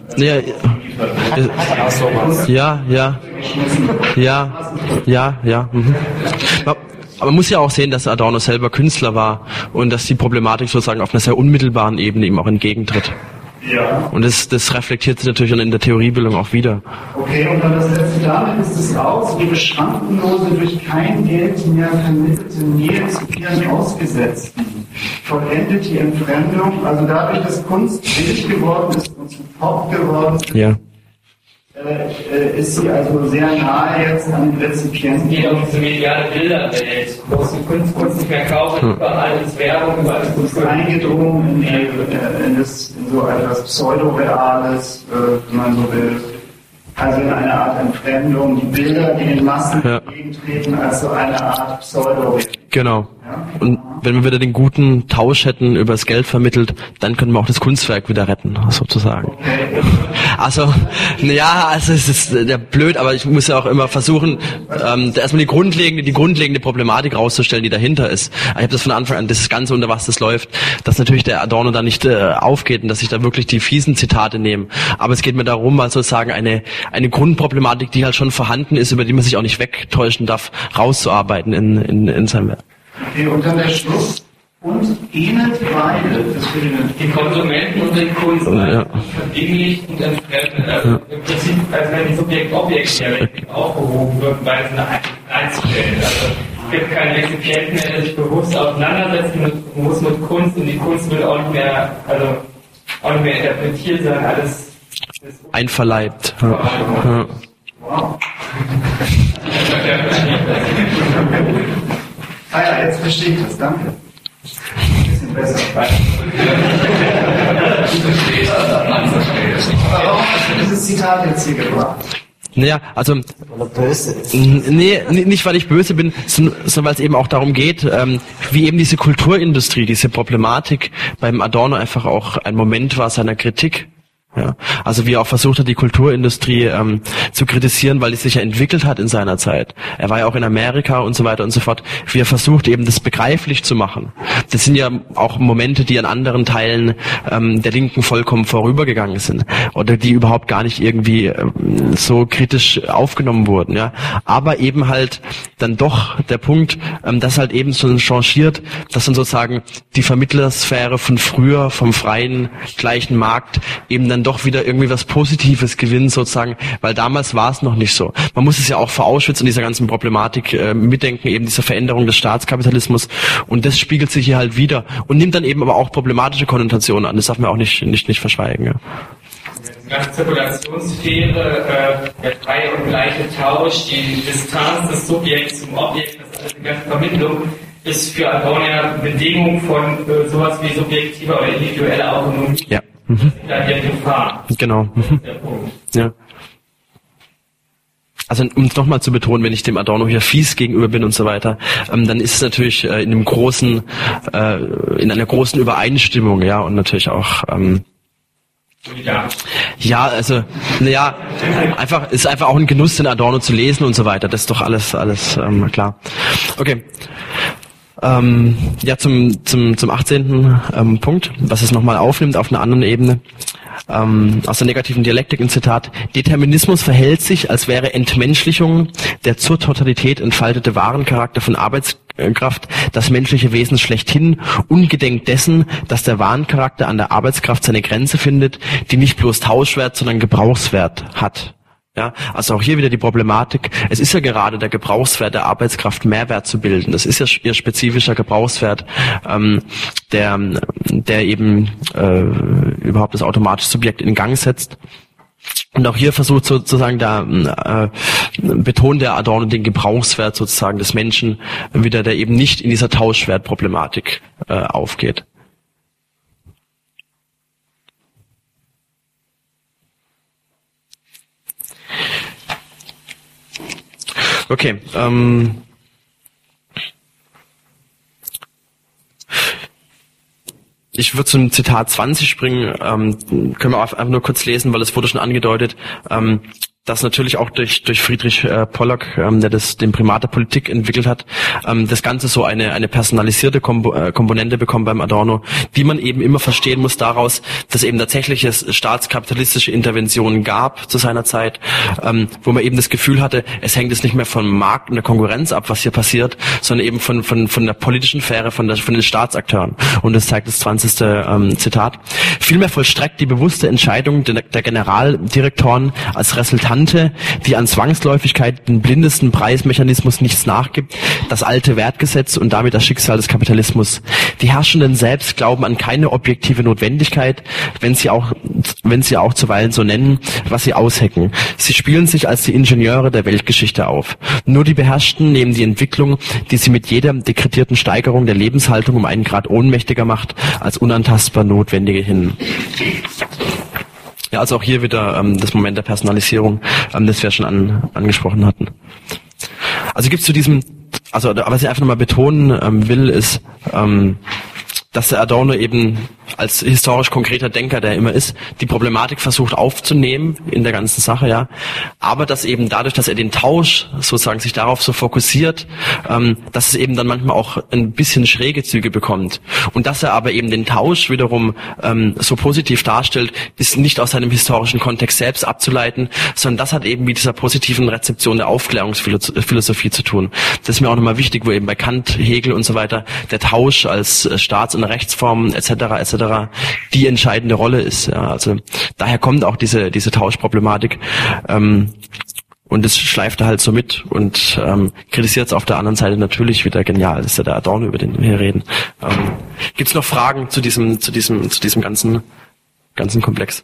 Ja. Mhm. Aber man muss ja auch sehen, dass Adorno selber Künstler war und dass die Problematik sozusagen auf einer sehr unmittelbaren Ebene ihm auch entgegentritt. Ja. Und das reflektiert sich natürlich dann in der Theoriebildung auch wieder. Okay, und dann das letzte damit ist es raus, ihre schrankenlose, durch kein Geld mehr vermittelte Nähe zu ihren Ausgesetzten. Vollendet die Entfremdung, also dadurch, dass Kunst billig geworden ist und zu Pop geworden ist, ja. Ist sie also sehr nahe jetzt an den Rezipienten. Es geht um diese mediale Bilderwelt, wo es die Kunst nicht mehr kaufen, überall ist Werbung, überall ist Kunst. Eingedrungen in so etwas Pseudoreales, wenn man so will. Also in eine Art Entfremdung, die Bilder, die den Massen entgegentreten, als so eine Art Pseudo-Realität. Genau. Und wenn wir wieder den guten Tausch hätten, über das Geld vermittelt, dann können wir auch das Kunstwerk wieder retten, sozusagen. Okay. Also, es ist blöd, aber ich muss ja auch immer versuchen, erstmal die grundlegende Problematik rauszustellen, die dahinter ist. Ich habe das von Anfang an, das Ganze, unter was das läuft, dass natürlich der Adorno da nicht aufgeht und dass ich da wirklich die fiesen Zitate nehme. Aber es geht mir darum, mal sozusagen eine Grundproblematik, die halt schon vorhanden ist, über die man sich auch nicht wegtäuschen darf, rauszuarbeiten in seinem Werk. Okay, und dann der Schluss. Und ähnelt beide, die Konsumenten und den Künstler, verdinglicht und entfremdet. Also im Prinzip, als wenn die Subjekt-Objekt-Dialektik aufgehoben wird, weil es einzustellen. Also es gibt keinen Rezipienten mehr, der sich bewusst auseinandersetzen muss mit Kunst und die Kunst wird auch nicht mehr interpretiert, sondern alles einverleibt. Wow. Jetzt verstehe ich das, danke. Ein bisschen besser. Warum hast du dieses Zitat jetzt hier gebracht? Naja, also nicht weil ich böse bin, sondern weil es eben auch darum geht, wie eben diese Kulturindustrie, diese Problematik beim Adorno einfach auch ein Moment war seiner Kritik. Ja, also wie er auch versucht hat, die Kulturindustrie zu kritisieren, weil die sich ja entwickelt hat in seiner Zeit. Er war ja auch in Amerika und so weiter und so fort. Wie er versucht, eben das begreiflich zu machen. Das sind ja auch Momente, die an anderen Teilen der Linken vollkommen vorübergegangen sind oder die überhaupt gar nicht irgendwie so kritisch aufgenommen wurden. Ja, aber eben halt dann doch der Punkt, dass halt eben so changiert, dass dann sozusagen die Vermittlersphäre von früher, vom freien, gleichen Markt eben dann doch wieder irgendwie was Positives gewinnt sozusagen, weil damals war es noch nicht so. Man muss es ja auch vor Auschwitz und dieser ganzen Problematik mitdenken, eben diese Veränderung des Staatskapitalismus und das spiegelt sich hier halt wieder und nimmt dann eben aber auch problematische Konnotationen an, das darf man auch nicht verschweigen. Ja. Die ganze Zirkulationssphäre, der freie und gleiche Tausch, die Distanz des Subjekts zum Objekt, die ganze Vermittlung ist für Adorno Bedingung von sowas wie subjektiver oder individueller Autonomie. Ja. Genau. Ja. Also um es nochmal zu betonen, wenn ich dem Adorno hier fies gegenüber bin und so weiter, dann ist es natürlich in einer großen Übereinstimmung, ja, und natürlich auch ist einfach auch ein Genuss, den Adorno zu lesen und so weiter. Das ist doch alles klar. Okay. Zum 18. Punkt, was es nochmal aufnimmt auf einer anderen Ebene. aus der negativen Dialektik ein Zitat: Determinismus verhält sich, als wäre Entmenschlichung der zur Totalität entfaltete Warencharakter von Arbeitskraft das menschliche Wesen schlechthin, ungedenk dessen, dass der Warencharakter an der Arbeitskraft seine Grenze findet, die nicht bloß Tauschwert, sondern Gebrauchswert hat. Ja, also auch hier wieder die Problematik. Es ist ja gerade der Gebrauchswert der Arbeitskraft, Mehrwert zu bilden. Das ist ja ihr spezifischer Gebrauchswert, der eben überhaupt das automatische Subjekt in Gang setzt. Und auch hier versucht sozusagen betont der Adorno den Gebrauchswert sozusagen des Menschen wieder, der eben nicht in dieser Tauschwertproblematik aufgeht. Okay, ich würde zum Zitat 20 springen, können wir einfach nur kurz lesen, weil es wurde schon angedeutet, dass natürlich auch durch Friedrich Pollock, der den Primat der Politik entwickelt hat, das Ganze so eine personalisierte Komponente bekommt beim Adorno, die man eben immer verstehen muss daraus, dass eben tatsächlich es staatskapitalistische Interventionen gab zu seiner Zeit, wo man eben das Gefühl hatte, es hängt jetzt nicht mehr vom Markt und der Konkurrenz ab, was hier passiert, sondern eben von der politischen Sphäre, von den Staatsakteuren. Und das zeigt das 20. Zitat. Vielmehr vollstreckt die bewusste Entscheidung der Generaldirektoren als Resultante, die an Zwangsläufigkeit den blindesten Preismechanismus nichts nachgibt, das alte Wertgesetz und damit das Schicksal des Kapitalismus. Die Herrschenden selbst glauben an keine objektive Notwendigkeit, wenn sie auch zuweilen so nennen, was sie aushecken. Sie spielen sich als die Ingenieure der Weltgeschichte auf. Nur die Beherrschten nehmen die Entwicklung, die sie mit jeder dekretierten Steigerung der Lebenshaltung um einen Grad ohnmächtiger macht, als unantastbar notwendige hin. Ja, also auch hier wieder das Moment der Personalisierung, das wir schon angesprochen hatten. Also gibt's zu diesem, was ich einfach nochmal betonen will, ist, dass der Adorno eben als historisch konkreter Denker, der immer ist, die Problematik versucht aufzunehmen in der ganzen Sache, ja. Aber dass eben dadurch, dass er den Tausch sozusagen sich darauf so fokussiert, dass es eben dann manchmal auch ein bisschen schräge Züge bekommt. Und dass er aber eben den Tausch wiederum so positiv darstellt, ist nicht aus seinem historischen Kontext selbst abzuleiten, sondern das hat eben mit dieser positiven Rezeption der Aufklärungsphilosophie zu tun. Das ist mir auch nochmal wichtig, wo eben bei Kant, Hegel und so weiter der Tausch als Staats- und Rechtsform etc. die entscheidende Rolle ist. Ja, also daher kommt auch diese Tauschproblematik, und es schleift er halt so mit und kritisiert es auf der anderen Seite natürlich wieder genial. Das ist ja der Adorno, über den wir hier reden. Gibt es noch Fragen zu diesem ganzen Komplex?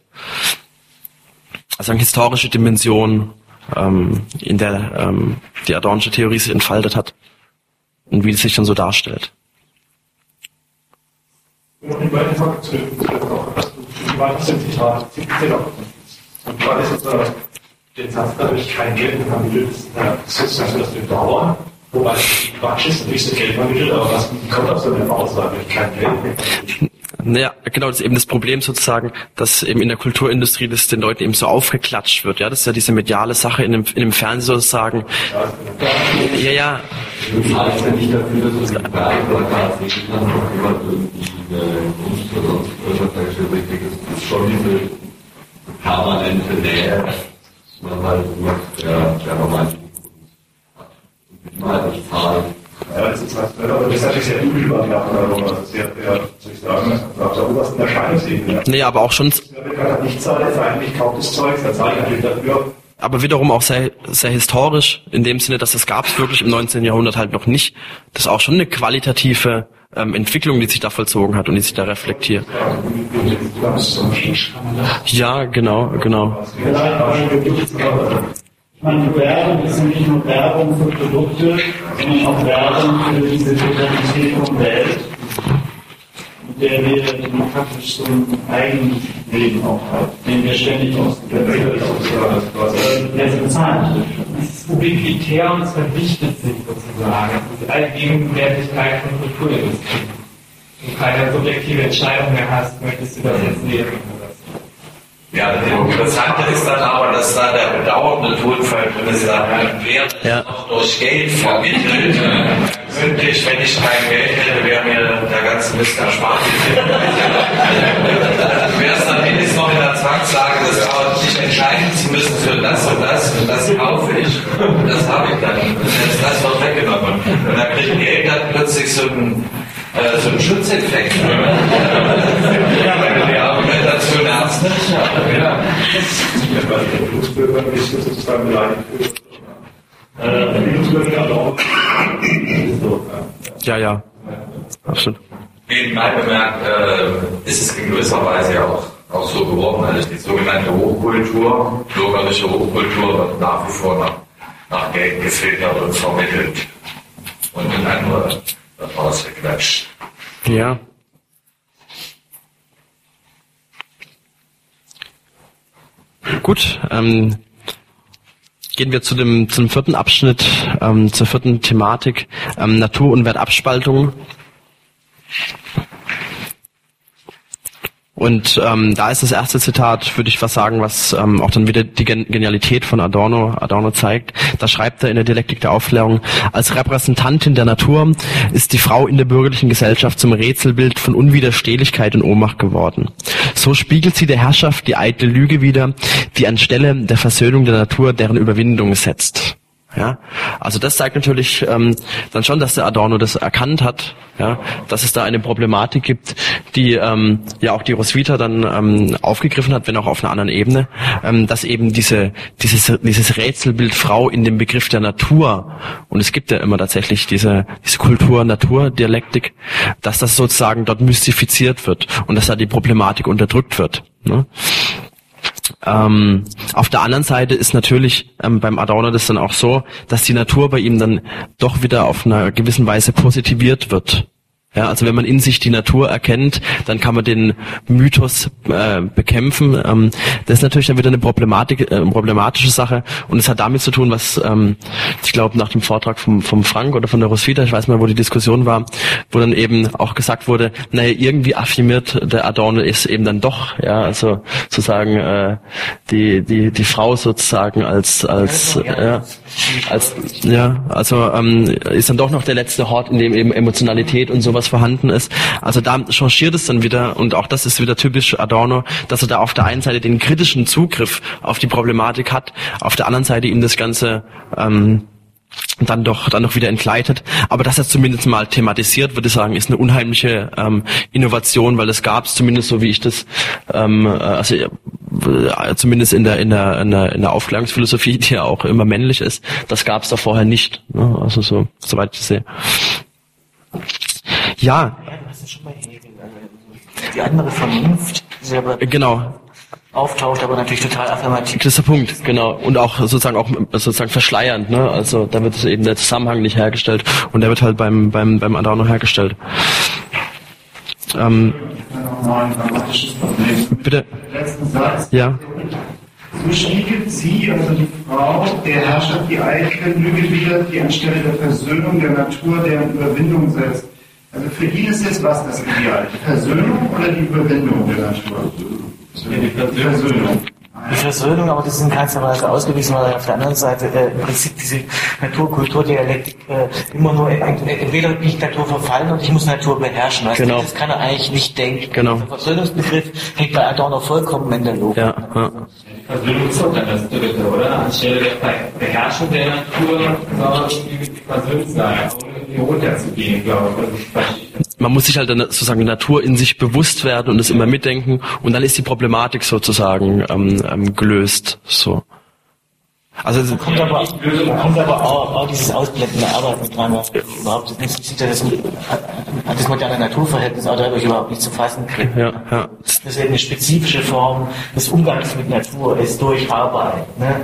Also eine historische Dimension, in der die Adornische Theorie sich entfaltet hat und wie es sich dann so darstellt. Und meine Frage zu wie war das im Zitat? Und war das jetzt den Satz, dadurch kein Geld in vermittelt, sozusagen das mit Dauer, wobei es Quatsch ist, natürlich so Geld vermittelt, aber was kommt aus so einer Aussage, kein Geld? Naja, genau, das ist eben das Problem sozusagen, dass eben in der Kulturindustrie das den Leuten eben so aufgeklatscht wird. Ja, das ist ja diese mediale Sache in dem Fernsehen sozusagen. Ja. Ich halte ja nicht dafür, dass es ein Werbeplakat wirklich dann noch jemand irgendwie Kunst oder sonst das ist schon diese permanente Nähe, dass man halt der Romantik hat. Und mit mal nicht zahlen. Ja, das ist natürlich sehr unüberlagert, also sehr, soll ich sagen, auf der obersten Erscheinungsebene. Nee, aber auch schon. Wenn man nicht zahlt, ist eigentlich kaum das Zeug, dann zahle ich natürlich dafür. Aber wiederum auch sehr, sehr historisch, in dem Sinne, dass das gab es wirklich im 19. Jahrhundert halt noch nicht. Das ist auch schon eine qualitative Entwicklung, die sich da vollzogen hat und die sich da reflektiert. Ja, genau. Ich meine, Werbung ist nicht nur Werbung für Produkte, sondern auch Werbung für diese Totalitäre Welt, mit der wir faktisch so ein Eigenleben auch haben, den wir ständig bezahlen. Dieses Ubiquitär und verdichtet sich sozusagen. Das ist Allgegenwärtigkeit von Kulturindustrie. Wenn du keine subjektive Entscheidung mehr hast, möchtest du das jetzt lesen. Ja, das Interessante ist dann aber, dass da der bedauernde Tonfall drin ist, wer noch durch Geld vermittelt, könnte ich, wenn ich kein Geld hätte, wäre mir der ganze Mist erspart. Wäre es dann wenigstens noch in der Zeit Supermarkt sagen, sich entscheiden zu müssen für das und das kaufe ich. Und das habe ich dann. Und jetzt das wird weggenommen. Und dann kriegen die Eltern plötzlich so einen Schutzeffekt. Wenn du die Argumentation hast. Ja. Weil der Blutsbürger ist sozusagen beleidigt. Ja. Absolut. Nebenbei bemerkt, ist es in gewisser Weise auch so geworden, also die sogenannte Hochkultur, bürgerliche Hochkultur wird nach wie vor nach Geld gefiltert und vermittelt und in andere wird rausgequetscht. Ja. Gut, gehen wir zu dem vierten Abschnitt, zur vierten Thematik, Natur- und Wertabspaltung. Und da ist das erste Zitat, würde ich was sagen, was auch dann wieder die Genialität von Adorno zeigt. Da schreibt er in der Dialektik der Aufklärung: Als Repräsentantin der Natur ist die Frau in der bürgerlichen Gesellschaft zum Rätselbild von Unwiderstehlichkeit und Ohnmacht geworden. So spiegelt sie der Herrschaft die eitle Lüge wider, die anstelle der Versöhnung der Natur deren Überwindung setzt. Ja, also das zeigt natürlich dann schon, dass der Adorno das erkannt hat, ja, dass es da eine Problematik gibt, die ja auch die Roswitha dann aufgegriffen hat, wenn auch auf einer anderen Ebene, dass eben dieses Rätselbild Frau in dem Begriff der Natur, und es gibt ja immer tatsächlich diese Kultur-Natur-Dialektik, dass das sozusagen dort mystifiziert wird und dass da die Problematik unterdrückt wird. Ne? Auf der anderen Seite ist natürlich beim Adorno das dann auch so, dass die Natur bei ihm dann doch wieder auf einer gewissen Weise positiviert wird. Ja, also wenn man in sich die Natur erkennt, dann kann man den Mythos bekämpfen. Das ist natürlich dann wieder eine problematische Sache, und es hat damit zu tun, was ich glaube nach dem Vortrag vom Frank oder von der Roswitha, ich weiß mal, wo die Diskussion war, wo dann eben auch gesagt wurde, naja, irgendwie affirmiert der Adorno ist eben dann doch, ja, also sozusagen die Frau sozusagen ist dann doch noch der letzte Hort, in dem eben Emotionalität und sowas vorhanden ist. Also da changiert es dann wieder, und auch das ist wieder typisch Adorno, dass er da auf der einen Seite den kritischen Zugriff auf die Problematik hat, auf der anderen Seite ihm das Ganze dann doch wieder entgleitet. Aber dass er zumindest mal thematisiert, würde ich sagen, ist eine unheimliche Innovation, weil das gab es zumindest so, wie ich das zumindest in der Aufklärungsphilosophie, die ja auch immer männlich ist, das gab es da vorher nicht. Ne? Also soweit ich sehe. Ja. Du hast ja schon mal Hegel, die andere Vernunft, die aber auftaucht, aber natürlich total affirmativ. Das ist der Punkt, genau. Und auch sozusagen verschleiernd, ne? Also da wird eben der Zusammenhang nicht hergestellt, und der wird halt beim Adorno hergestellt. Bitte. Letzten Satz. Ja. So spiegelt sie, also die Frau, der Herrschaft die eitle Lüge wider, die anstelle der Versöhnung der Natur deren Überwindung setzt. Also für ihn ist jetzt was das Ideal? Die Versöhnung oder die Überwindung der Natur? Die Versöhnung. Die Versöhnung, aber das ist in keinster Weise ausgewiesen, weil auf der anderen Seite im Prinzip diese Natur-Kultur-Dialektik immer nur entweder bin ich Natur verfallen und ich muss Natur beherrschen. Weißt genau. Das kann er eigentlich nicht denken. Genau. Der Versöhnungsbegriff hängt bei Adorno vollkommen in der Logik. Ja. Die Versöhnung ist doch dann das Dritte, oder? Anstelle der Beherrschung der Natur soll irgendwie versöhnt sein, ohne runterzugehen, glaube ich. Man muss sich halt dann sozusagen die Natur in sich bewusst werden und es immer mitdenken, und dann ist die Problematik sozusagen gelöst. So. Also da kommt aber auch dieses Ausblenden der Arbeit mit rein, was überhaupt nicht das moderne Naturverhältnis auch dadurch überhaupt nicht zu fassen kriegt. Ja. Deswegen eine spezifische Form des Umgangs mit Natur ist durch Arbeit. Ne?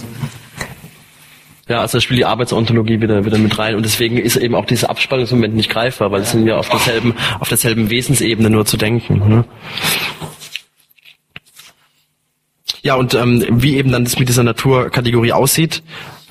Ja, also da spielt die Arbeitsontologie wieder mit rein, und deswegen ist eben auch dieser Abspaltungsmoment nicht greifbar, weil es sind ja auf derselben Wesensebene nur zu denken. Ne? Ja, und wie eben dann das mit dieser Naturkategorie aussieht,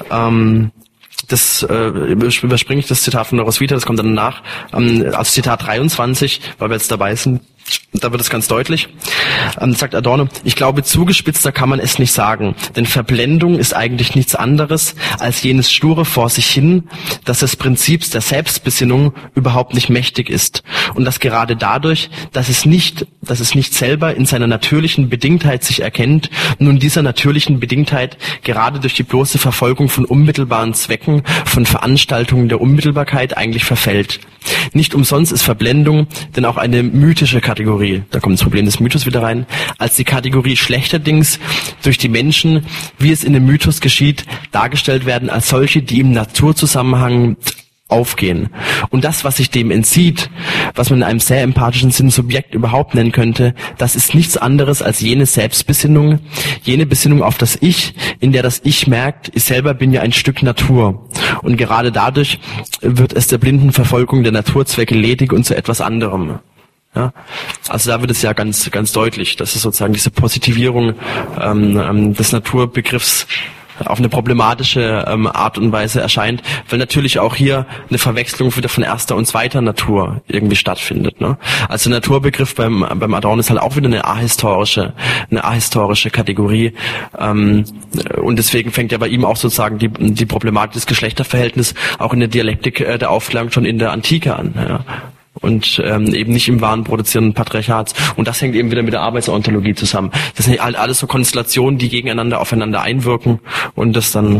das überspringe ich das Zitat von der Roswitha, das kommt dann nach, als Zitat 23, weil wir jetzt dabei sind. da wird es ganz deutlich, sagt Adorno, ich glaube, zugespitzter kann man es nicht sagen, denn Verblendung ist eigentlich nichts anderes als jenes sture vor sich hin, dass des Prinzips der Selbstbesinnung überhaupt nicht mächtig ist und dass gerade dadurch, dass es nicht selber in seiner natürlichen Bedingtheit sich erkennt, nun dieser natürlichen Bedingtheit gerade durch die bloße Verfolgung von unmittelbaren Zwecken, von Veranstaltungen der Unmittelbarkeit eigentlich verfällt. Nicht umsonst ist Verblendung denn auch eine mythische Kategorie, da kommt das Problem des Mythos wieder rein, als die Kategorie schlechterdings durch die Menschen, wie es in dem Mythos geschieht, dargestellt werden als solche, die im Naturzusammenhang aufgehen. Und das, was sich dem entzieht, was man in einem sehr empathischen Sinn Subjekt überhaupt nennen könnte, das ist nichts anderes als jene Selbstbesinnung, jene Besinnung auf das Ich, in der das Ich merkt, ich selber bin ja ein Stück Natur. Und gerade dadurch wird es der blinden Verfolgung der Naturzwecke ledig und zu etwas anderem. Ja, also da wird es ja ganz, ganz deutlich, dass es sozusagen diese Positivierung des Naturbegriffs auf eine problematische Art und Weise erscheint, weil natürlich auch hier eine Verwechslung wieder von erster und zweiter Natur irgendwie stattfindet. Ne? Also der Naturbegriff beim Adorno ist halt auch wieder eine ahistorische Kategorie und deswegen fängt ja bei ihm auch sozusagen die Problematik des Geschlechterverhältnisses auch in der Dialektik der Aufklärung schon in der Antike an. Ja? Und eben nicht im wahren produzierenden Patriarchats. Und das hängt eben wieder mit der Arbeitsontologie zusammen. Das sind halt alles so Konstellationen, die gegeneinander aufeinander einwirken und das dann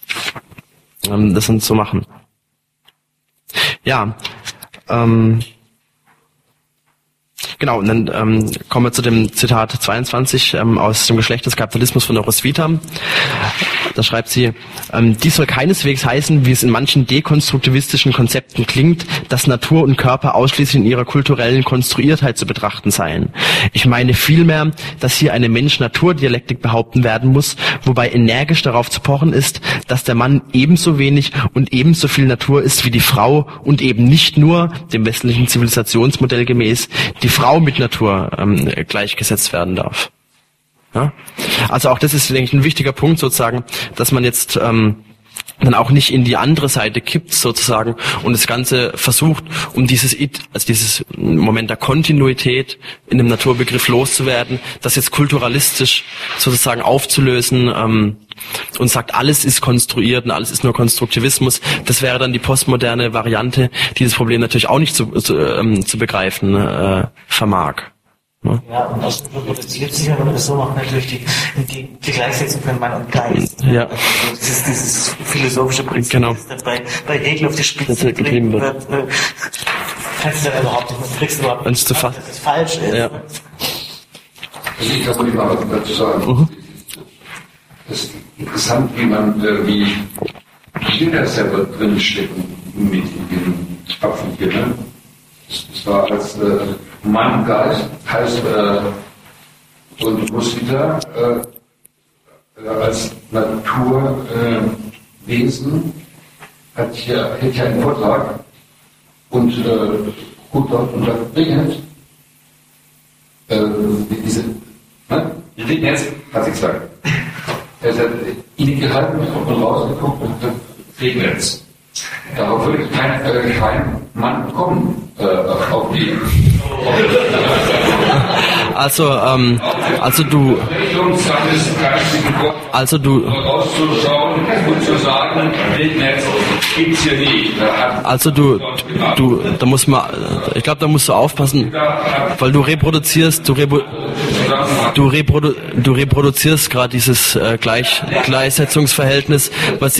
zu machen. Ja, genau, und dann kommen wir zu dem Zitat 22 aus dem Geschlecht des Kapitalismus von der Roswitha. Da schreibt sie, dies soll keineswegs heißen, wie es in manchen dekonstruktivistischen Konzepten klingt, dass Natur und Körper ausschließlich in ihrer kulturellen Konstruiertheit zu betrachten seien. Ich meine vielmehr, dass hier eine Mensch-Natur-Dialektik behaupten werden muss, wobei energisch darauf zu pochen ist, dass der Mann ebenso wenig und ebenso viel Natur ist wie die Frau und eben nicht nur, dem westlichen Zivilisationsmodell gemäß, die Frau mit Natur gleichgesetzt werden darf. Ja? Also auch das ist, denke ich, ein wichtiger Punkt sozusagen, dass man jetzt dann auch nicht in die andere Seite kippt sozusagen und das Ganze versucht, um dieses Moment der Kontinuität in dem Naturbegriff loszuwerden, das jetzt kulturalistisch sozusagen aufzulösen und sagt, alles ist konstruiert und alles ist nur Konstruktivismus. Das wäre dann die postmoderne Variante, die das Problem natürlich auch nicht zu begreifen vermag. Ja, und das reproduziert sich, wenn man das so macht, natürlich die Gleichsetzung von Mann und Geist. Ja. Also dieses philosophische Prinzip, genau, das dann bei Hegel auf die Spitze getrieben wird, kannst du dann überhaupt nicht, kriegst du überhaupt nicht, dass es falsch ist. Ja. Also ich kann mal was dazu sagen. Das ist interessant, wie Kinder selber drinstecken mit dem Apfel hier, ne? Das war als Mann Geist, heißt und Roswitha als Naturwesen hält hier einen Vortrag und gut dort unterbringt diese jetzt hat sie gesagt. Er hat ihn gehalten und rausgeguckt und dann regnet es. Darauf würde kein Mann kommen auf die. Also du rauszuschauen und zu sagen, Wildnetz gibt's hier nicht. Also da muss man, ich glaube, da musst du aufpassen, weil du reproduzierst gerade dieses Gleichsetzungsverhältnis, was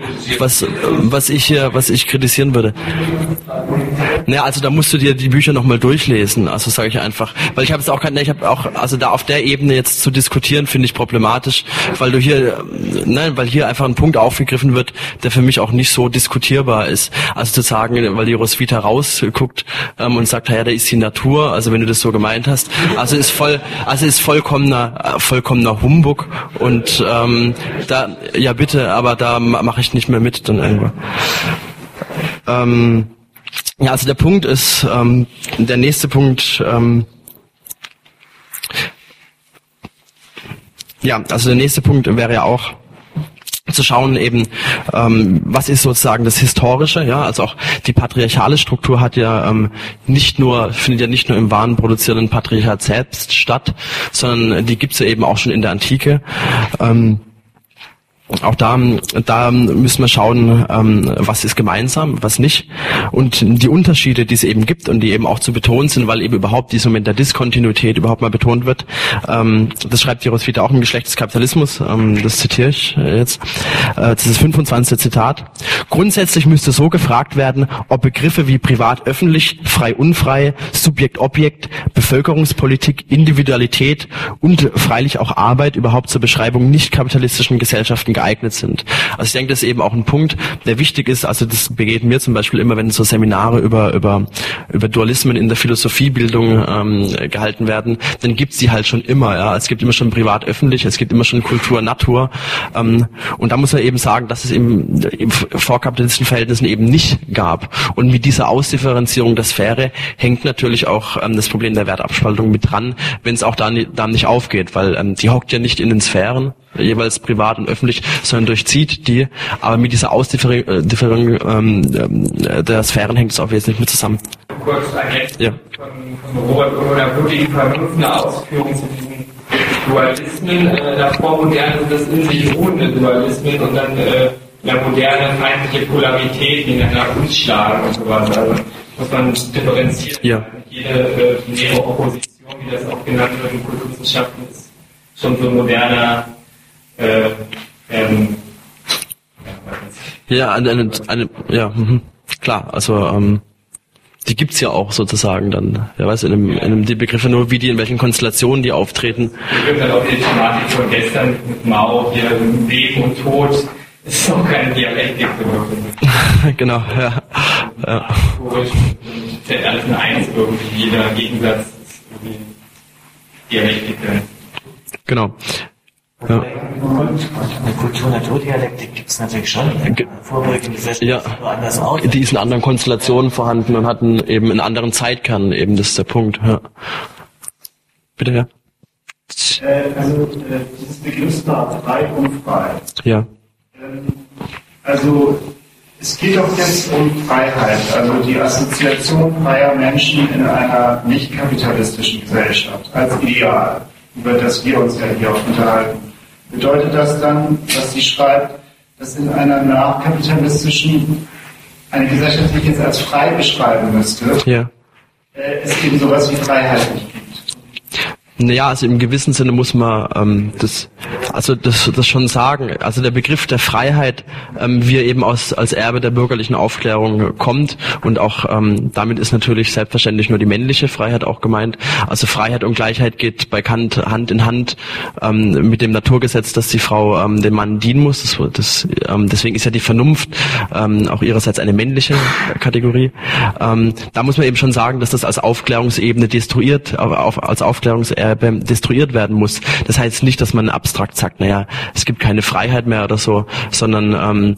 ich kritisieren würde. Naja, also da musst du dir die Bücher nochmal durchlesen, also sage ich einfach. Weil ich habe also da auf der Ebene jetzt zu diskutieren, finde ich problematisch, weil hier einfach ein Punkt aufgegriffen wird, der für mich auch nicht so diskutierbar ist. Also zu sagen, weil die Roswitha rausguckt und sagt, ja, da ist die Natur, also wenn du das so gemeint hast, ist vollkommener Humbug und ja bitte, aber da mache ich nicht mehr mit dann irgendwo. Ja, also der Punkt ist, der nächste Punkt, wäre ja auch, zu schauen eben, was ist sozusagen das Historische, ja, also auch die patriarchale Struktur hat ja findet ja nicht nur im wahren produzierenden Patriarchat selbst statt, sondern die gibt's ja eben auch schon in der Antike. Auch da müssen wir schauen, was ist gemeinsam, was nicht. Und die Unterschiede, die es eben gibt und die eben auch zu betonen sind, weil eben überhaupt dieser Moment der Diskontinuität überhaupt mal betont wird. Das schreibt die Roswitha auch im Geschlecht des Kapitalismus. Das zitiere ich jetzt. Das ist das 25. Zitat. Grundsätzlich müsste so gefragt werden, ob Begriffe wie privat-öffentlich, frei-unfrei, Subjekt-Objekt, Bevölkerungspolitik, Individualität und freilich auch Arbeit überhaupt zur Beschreibung nicht kapitalistischen Gesellschaften geeignet sind. Also ich denke, das ist eben auch ein Punkt, der wichtig ist. Also das begegnet mir zum Beispiel immer, wenn so Seminare über Dualismen in der Philosophiebildung gehalten werden, dann gibt's die halt schon immer. Ja, es gibt immer schon privat-öffentlich, es gibt immer schon Kultur-Natur. Und da muss man eben sagen, dass es eben im vorkapitalistischen Verhältnissen eben nicht gab. Und mit dieser Ausdifferenzierung der Sphäre hängt natürlich auch das Problem der Wertabspaltung mit dran, wenn es auch da nicht aufgeht, weil die hockt ja nicht in den Sphären, jeweils privat und öffentlich, sondern durchzieht die, aber mit dieser Ausdifferenzierung der Sphären hängt es auch wesentlich mit zusammen. Kurz von Robert oder wirklich vernünftige Ausführungen zu diesen Dualismen, davor moderne sind das in sich ruhende Dualismen und dann eine moderne feindliche Polarität, die ineinander umschlagen und sowas. Also muss man differenzieren. Ja. Jede binäre Opposition, wie das auch genannt wird in Kulturwissenschaften, ist schon so ein moderner klar, also die gibt's ja auch sozusagen dann, ja, weiß in einem die Begriffe nur, wie die in welchen Konstellationen die auftreten. Wir können dann auch die Thematik von gestern mit Mao, hier Leben und Tod, das ist auch keine Dialektik geworden. Genau, ja. Es ist alles eine Eins irgendwie, jeder Gegensatz ist irgendwie Dialektik. Genau. Ja. Eine Kultur-Natur-Dialektik gibt es natürlich schon. Vorbeugende Gesellschaft sieht nur anders aus. Die ist in anderen Konstellationen vorhanden und hatten eben einen anderen Zeitkern, eben das ist der Punkt. Ja. Bitte, ja. Also dieses Begriffspaar frei und frei. Ja. Also es geht doch jetzt um Freiheit, also die Assoziation freier Menschen in einer nicht kapitalistischen Gesellschaft als Ideal, über das wir uns ja hier auch unterhalten. Bedeutet das dann, was sie schreibt, dass in einer nachkapitalistischen, eine Gesellschaft, die ich jetzt als frei beschreiben müsste, es eben sowas wie Freiheit nicht gibt? Naja, also im gewissen Sinne muss man das schon sagen. Also der Begriff der Freiheit, wie er eben als Erbe der bürgerlichen Aufklärung kommt und auch damit ist natürlich selbstverständlich nur die männliche Freiheit auch gemeint. Also Freiheit und Gleichheit geht bei Kant Hand in Hand mit dem Naturgesetz, dass die Frau dem Mann dienen muss. Deswegen ist ja die Vernunft auch ihrerseits eine männliche Kategorie. Da muss man eben schon sagen, dass das als Aufklärungsebene als Aufklärungserbe destruiert werden muss. Das heißt nicht, dass man abstrakt sagt, naja, es gibt keine Freiheit mehr oder so, sondern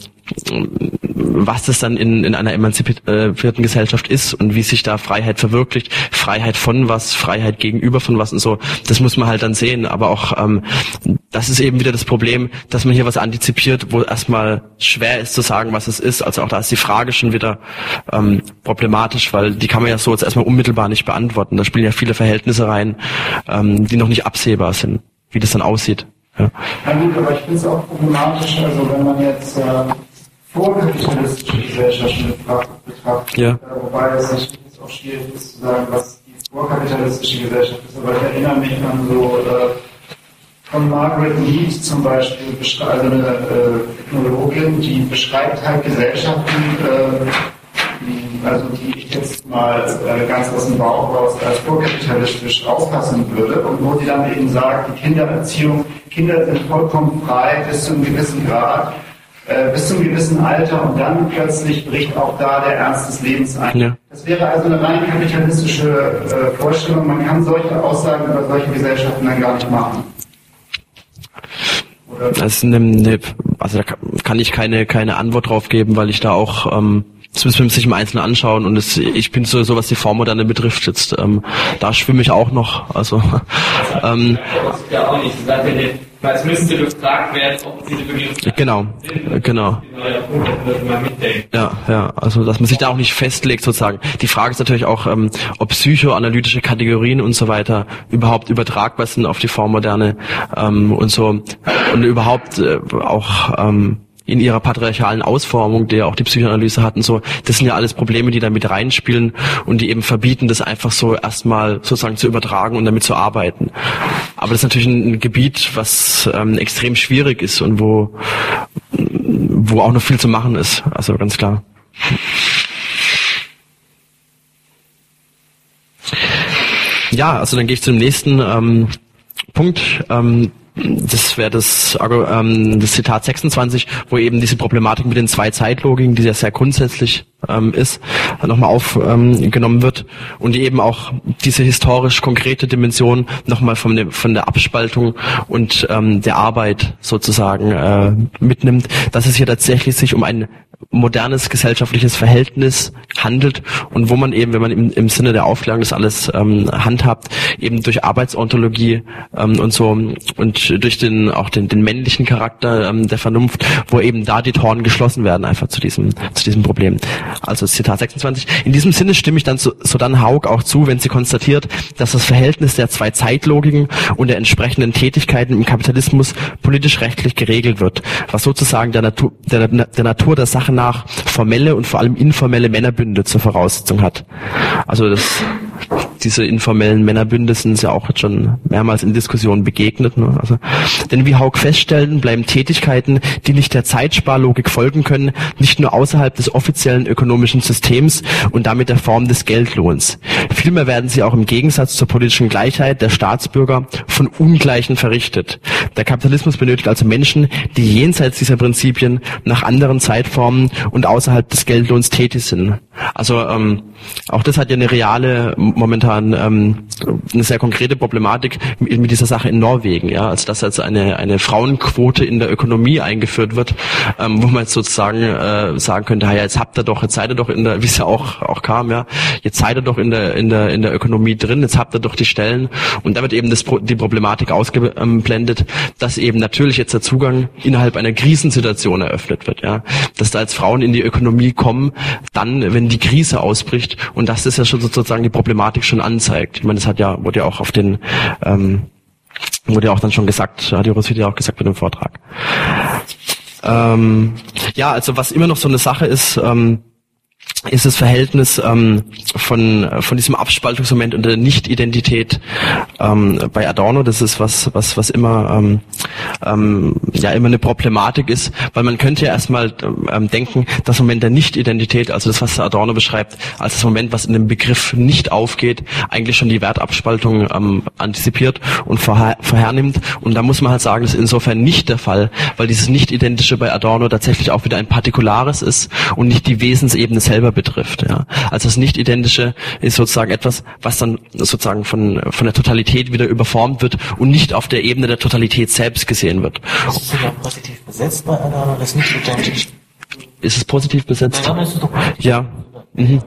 was das dann in einer emanzipierten Gesellschaft ist und wie sich da Freiheit verwirklicht, Freiheit von was, Freiheit gegenüber von was und so, das muss man halt dann sehen. Aber auch das ist eben wieder das Problem, dass man hier was antizipiert, wo erstmal schwer ist zu sagen, was es ist. Also auch da ist die Frage schon wieder problematisch, weil die kann man ja so jetzt erstmal unmittelbar nicht beantworten. Da spielen ja viele Verhältnisse rein, die noch nicht absehbar sind, wie das dann aussieht. Ja. Na gut, aber ich finde es auch problematisch, also wenn man jetzt vorkapitalistische Gesellschaften betrachtet, wobei es natürlich auch schwierig ist zu sagen, was die vorkapitalistische Gesellschaft ist, aber ich erinnere mich an so von Margaret Mead zum Beispiel, also eine Ethnologin, die beschreibt halt Gesellschaften, also die ich jetzt mal ganz aus dem Bauch raus als vorkapitalistisch auffassen würde und wo sie dann eben sagt, die Kindererziehung, Kinder sind vollkommen frei bis zu einem gewissen Grad, bis zu einem gewissen Alter und dann plötzlich bricht auch da der Ernst des Lebens ein. Ja. Das wäre also eine rein kapitalistische Vorstellung. Man kann solche Aussagen über solche Gesellschaften dann gar nicht machen. Oder? Also da kann ich keine Antwort drauf geben, weil ich da auch das müssen wir sich im Einzelnen anschauen und ich bin so was die Vormoderne betrifft jetzt da schwimme ich auch noch, also ja auch nicht. Man Weil es müsste gefragt werden, ob diese Begriffsklare sind. Genau. Ja, also dass man sich da auch nicht festlegt sozusagen. Die Frage ist natürlich auch, ob psychoanalytische Kategorien und so weiter überhaupt übertragbar sind auf die Vormoderne und so und überhaupt auch in ihrer patriarchalen Ausformung, die ja auch die Psychoanalyse hatten, so, das sind ja alles Probleme, die da mit reinspielen und die eben verbieten, das einfach so erstmal sozusagen zu übertragen und damit zu arbeiten. Aber das ist natürlich ein Gebiet, was extrem schwierig ist und wo auch noch viel zu machen ist, also ganz klar. Ja, also dann gehe ich zum nächsten Punkt. Das wäre das Zitat 26, wo eben diese Problematik mit den zwei Zeitlogiken, die ja sehr grundsätzlich ist, nochmal aufgenommen wird und die eben auch diese historisch konkrete Dimension nochmal von der Abspaltung und der Arbeit sozusagen mitnimmt, dass es hier tatsächlich sich um ein modernes gesellschaftliches Verhältnis handelt und wo man eben, wenn man im Sinne der Aufklärung das alles handhabt, eben durch Arbeitsontologie und so und durch den männlichen Charakter der Vernunft, wo eben da die Toren geschlossen werden einfach zu diesem Problem. Also Zitat 26. In diesem Sinne stimme ich dann Sudan Haug auch zu, wenn sie konstatiert, dass das Verhältnis der zwei Zeitlogiken und der entsprechenden Tätigkeiten im Kapitalismus politisch-rechtlich geregelt wird, was sozusagen der Natur der Sache nach formelle und vor allem informelle Männerbünde zur Voraussetzung hat. Also diese informellen Männerbünde sind ja auch schon mehrmals in Diskussionen begegnet. Ne? Also, denn wie Haug feststellen, bleiben Tätigkeiten, die nicht der Zeitsparlogik folgen können, nicht nur außerhalb des offiziellen ökonomischen Systems und damit der Form des Geldlohns. Vielmehr werden sie auch im Gegensatz zur politischen Gleichheit der Staatsbürger von Ungleichen verrichtet. Der Kapitalismus benötigt also Menschen, die jenseits dieser Prinzipien nach anderen Zeitformen und außerhalb des Geldlohns tätig sind. Also auch das hat ja eine reale, momentan eine sehr konkrete Problematik mit dieser Sache in Norwegen, ja, als dass jetzt eine Frauenquote in der Ökonomie eingeführt wird, wo man jetzt sozusagen sagen könnte, ja, jetzt seid ihr doch in der, wie es ja auch kam, ja, jetzt seid ihr doch in der Ökonomie drin, jetzt habt ihr doch die Stellen und da wird eben die Problematik ausgeblendet, dass eben natürlich jetzt der Zugang innerhalb einer Krisensituation eröffnet wird, ja, dass da jetzt Frauen in die Ökonomie kommen, dann, wenn die Krise ausbricht und dass das ja schon sozusagen die Problematik schon anzeigt. Ich meine, das wurde ja auch wurde ja auch dann schon gesagt, hat die Roswitha ja auch gesagt bei dem Vortrag. Ja, also was immer noch so eine Sache ist das Verhältnis von diesem Abspaltungsmoment und der Nicht-Identität bei Adorno. Das ist was immer immer eine Problematik ist, weil man könnte ja erstmal denken, das Moment der Nicht-Identität, also das, was Adorno beschreibt, als das Moment, was in dem Begriff nicht aufgeht, eigentlich schon die Wertabspaltung antizipiert und vorhernimmt. Und da muss man halt sagen, das ist insofern nicht der Fall, weil dieses Nicht-Identische bei Adorno tatsächlich auch wieder ein Partikulares ist und nicht die Wesensebene selber betrifft. Ja. Also das Nicht-Identische ist sozusagen etwas, was dann sozusagen von der Totalität wieder überformt wird und nicht auf der Ebene der Totalität selbst gesehen wird. Ist es sogar positiv besetzt bei Adorno, das ist nicht identisch? Ist es positiv besetzt? Nein, ist es doch ja. Mhm.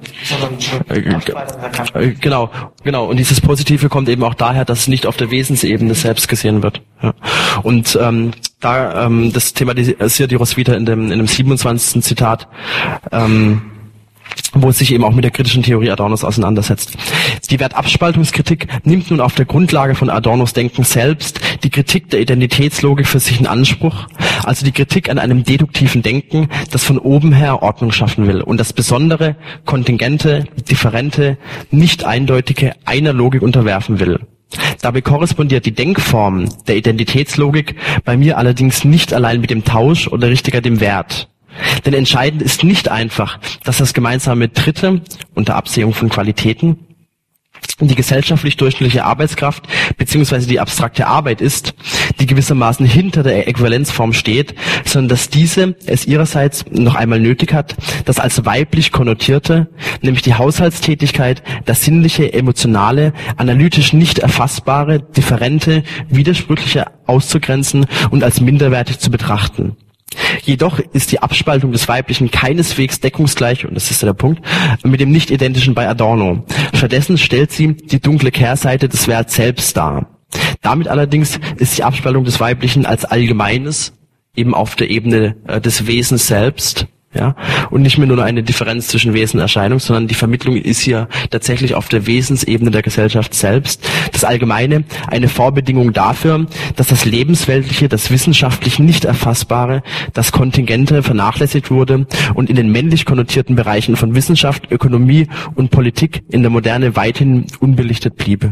Genau. Und dieses Positive kommt eben auch daher, dass es nicht auf der Wesensebene selbst gesehen wird. Ja. Und das thematisiert die Roswitha in dem 27. Zitat, wo es sich eben auch mit der kritischen Theorie Adornos auseinandersetzt. Die Wertabspaltungskritik nimmt nun auf der Grundlage von Adornos Denken selbst die Kritik der Identitätslogik für sich in Anspruch, also die Kritik an einem deduktiven Denken, das von oben her Ordnung schaffen will und das besondere, kontingente, differente, nicht eindeutige einer Logik unterwerfen will. Dabei korrespondiert die Denkform der Identitätslogik bei mir allerdings nicht allein mit dem Tausch oder richtiger dem Wert. Denn entscheidend ist nicht einfach, dass das gemeinsame Dritte, unter Absehung von Qualitäten, die gesellschaftlich durchschnittliche Arbeitskraft bzw. die abstrakte Arbeit ist, die gewissermaßen hinter der Äquivalenzform steht, sondern dass diese es ihrerseits noch einmal nötig hat, das als weiblich konnotierte, nämlich die Haushaltstätigkeit, das sinnliche, emotionale, analytisch nicht erfassbare, differente, widersprüchliche auszugrenzen und als minderwertig zu betrachten. Jedoch ist die Abspaltung des Weiblichen keineswegs deckungsgleich, und das ist der Punkt, mit dem Nicht-Identischen bei Adorno. Stattdessen stellt sie die dunkle Kehrseite des Werts selbst dar. Damit allerdings ist die Abspaltung des Weiblichen als Allgemeines eben auf der Ebene des Wesens selbst, ja, und nicht mehr nur eine Differenz zwischen Wesen und Erscheinung, sondern die Vermittlung ist hier tatsächlich auf der Wesensebene der Gesellschaft selbst. Das Allgemeine eine Vorbedingung dafür, dass das Lebensweltliche, das wissenschaftlich nicht Erfassbare, das Kontingente vernachlässigt wurde und in den männlich konnotierten Bereichen von Wissenschaft, Ökonomie und Politik in der Moderne weithin unbelichtet bliebe.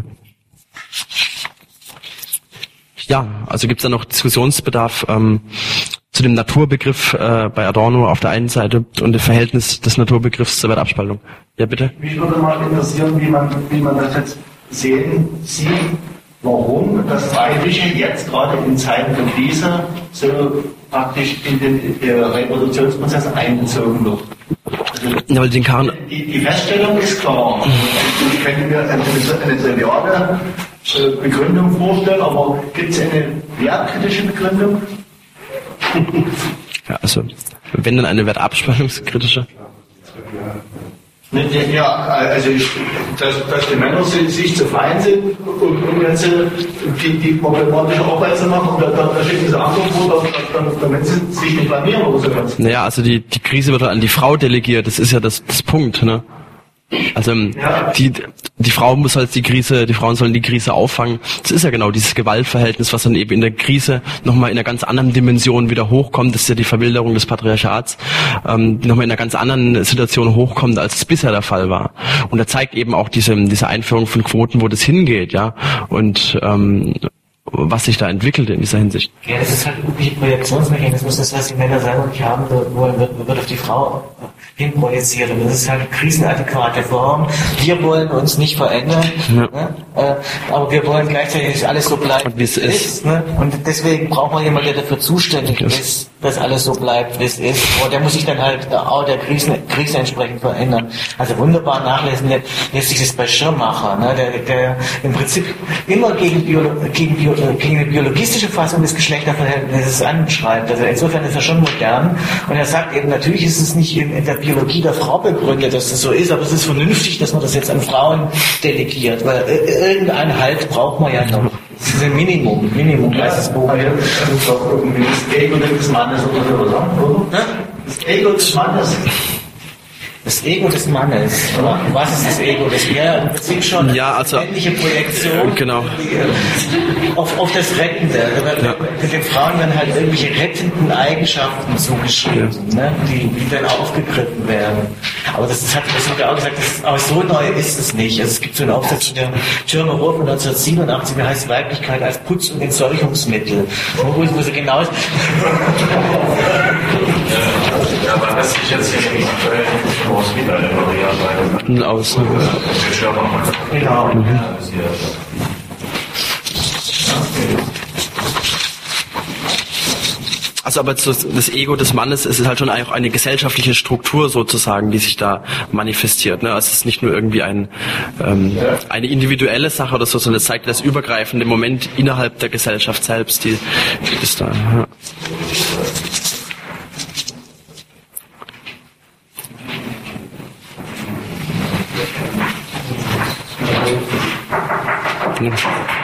Ja, also gibt es da noch Diskussionsbedarf zu dem Naturbegriff bei Adorno auf der einen Seite und dem Verhältnis des Naturbegriffs zur Wertabspaltung. Ja, bitte? Mich würde mal interessieren, wie man das jetzt sieht, warum das Weibliche jetzt gerade in Zeiten von Krise so praktisch in den Reproduktionsprozess einbezogen wird. Also ja, weil die Feststellung ist klar. Ich könnte mir eine triviale Begründung vorstellen, aber gibt es eine wertkritische Begründung? Ja, also wenn dann eine wertabspaltungskritische? Ja, also dass die Männer sich zu fein sind und jetzt die problematische Arbeit zu machen und da schicken sie andere vor, damit sie sich nicht blamieren oder so. Naja, also die Krise wird an die Frau delegiert, das ist ja das Punkt, ne? Also die Frau muss halt die Frauen sollen die Krise auffangen. Das ist ja genau dieses Gewaltverhältnis, was dann eben in der Krise nochmal in einer ganz anderen Dimension wieder hochkommt. Das ist ja die Verwilderung des Patriarchats, die nochmal in einer ganz anderen Situation hochkommt, als es bisher der Fall war. Und er zeigt eben auch diese Einführung von Quoten, wo das hingeht, ja. Und was sich da entwickelt in dieser Hinsicht. Ja, das ist halt übliche Projektionsmechanismus, das, was die Männer selber nicht haben wollen, wird auf die Frau hinprojiziert. Und das ist halt eine krisenadäquate Form. Wir wollen uns nicht verändern, ne? Aber wir wollen gleichzeitig, dass alles so bleibt, wie es ist. Ne? Und deswegen braucht man jemanden, der dafür zuständig ist, dass alles so bleibt, wie es ist. Und der muss sich dann halt auch der Krise entsprechend verändern. Also wunderbar nachlesen lässt sich das bei Schirmacher, ne? Der im Prinzip immer gegen eine biologistische Fassung des Geschlechterverhältnisses anschreibt. Also insofern ist er schon modern. Und er sagt eben, natürlich ist es nicht in der Biologie der Frau begründet, dass das so ist, aber es ist vernünftig, dass man das jetzt an Frauen delegiert, weil irgendeinen Halt braucht man ja noch. Das ist ein Minimum heißt das Buch. Das ist doch irgendwie das Ego des Mannes oder so. Das Ego des Mannes. Das Ego des Mannes. Was ist das Ego des Mannes? Ja, im Prinzip schon männliche Projektion genau. auf das Rettende. Den Frauen werden halt irgendwelche rettenden Eigenschaften zugeschrieben, ne? die dann aufgegriffen werden. Aber das hat er auch gesagt, aber so neu ist es nicht. Also es gibt so einen Aufsatz der German Rohr von 1987, der heißt Weiblichkeit als Putz- und Entseuchungsmittel. Wo sie genau ist. Ja, aber das ich jetzt hier nicht aus wieder eine Maria aus. Genau. Also aber das Ego des Mannes ist halt schon auch eine gesellschaftliche Struktur sozusagen, die sich da manifestiert. Ne? Also es ist nicht nur irgendwie eine individuelle Sache oder so, sondern es zeigt das übergreifende Moment innerhalb der Gesellschaft selbst, die ist da. Ja.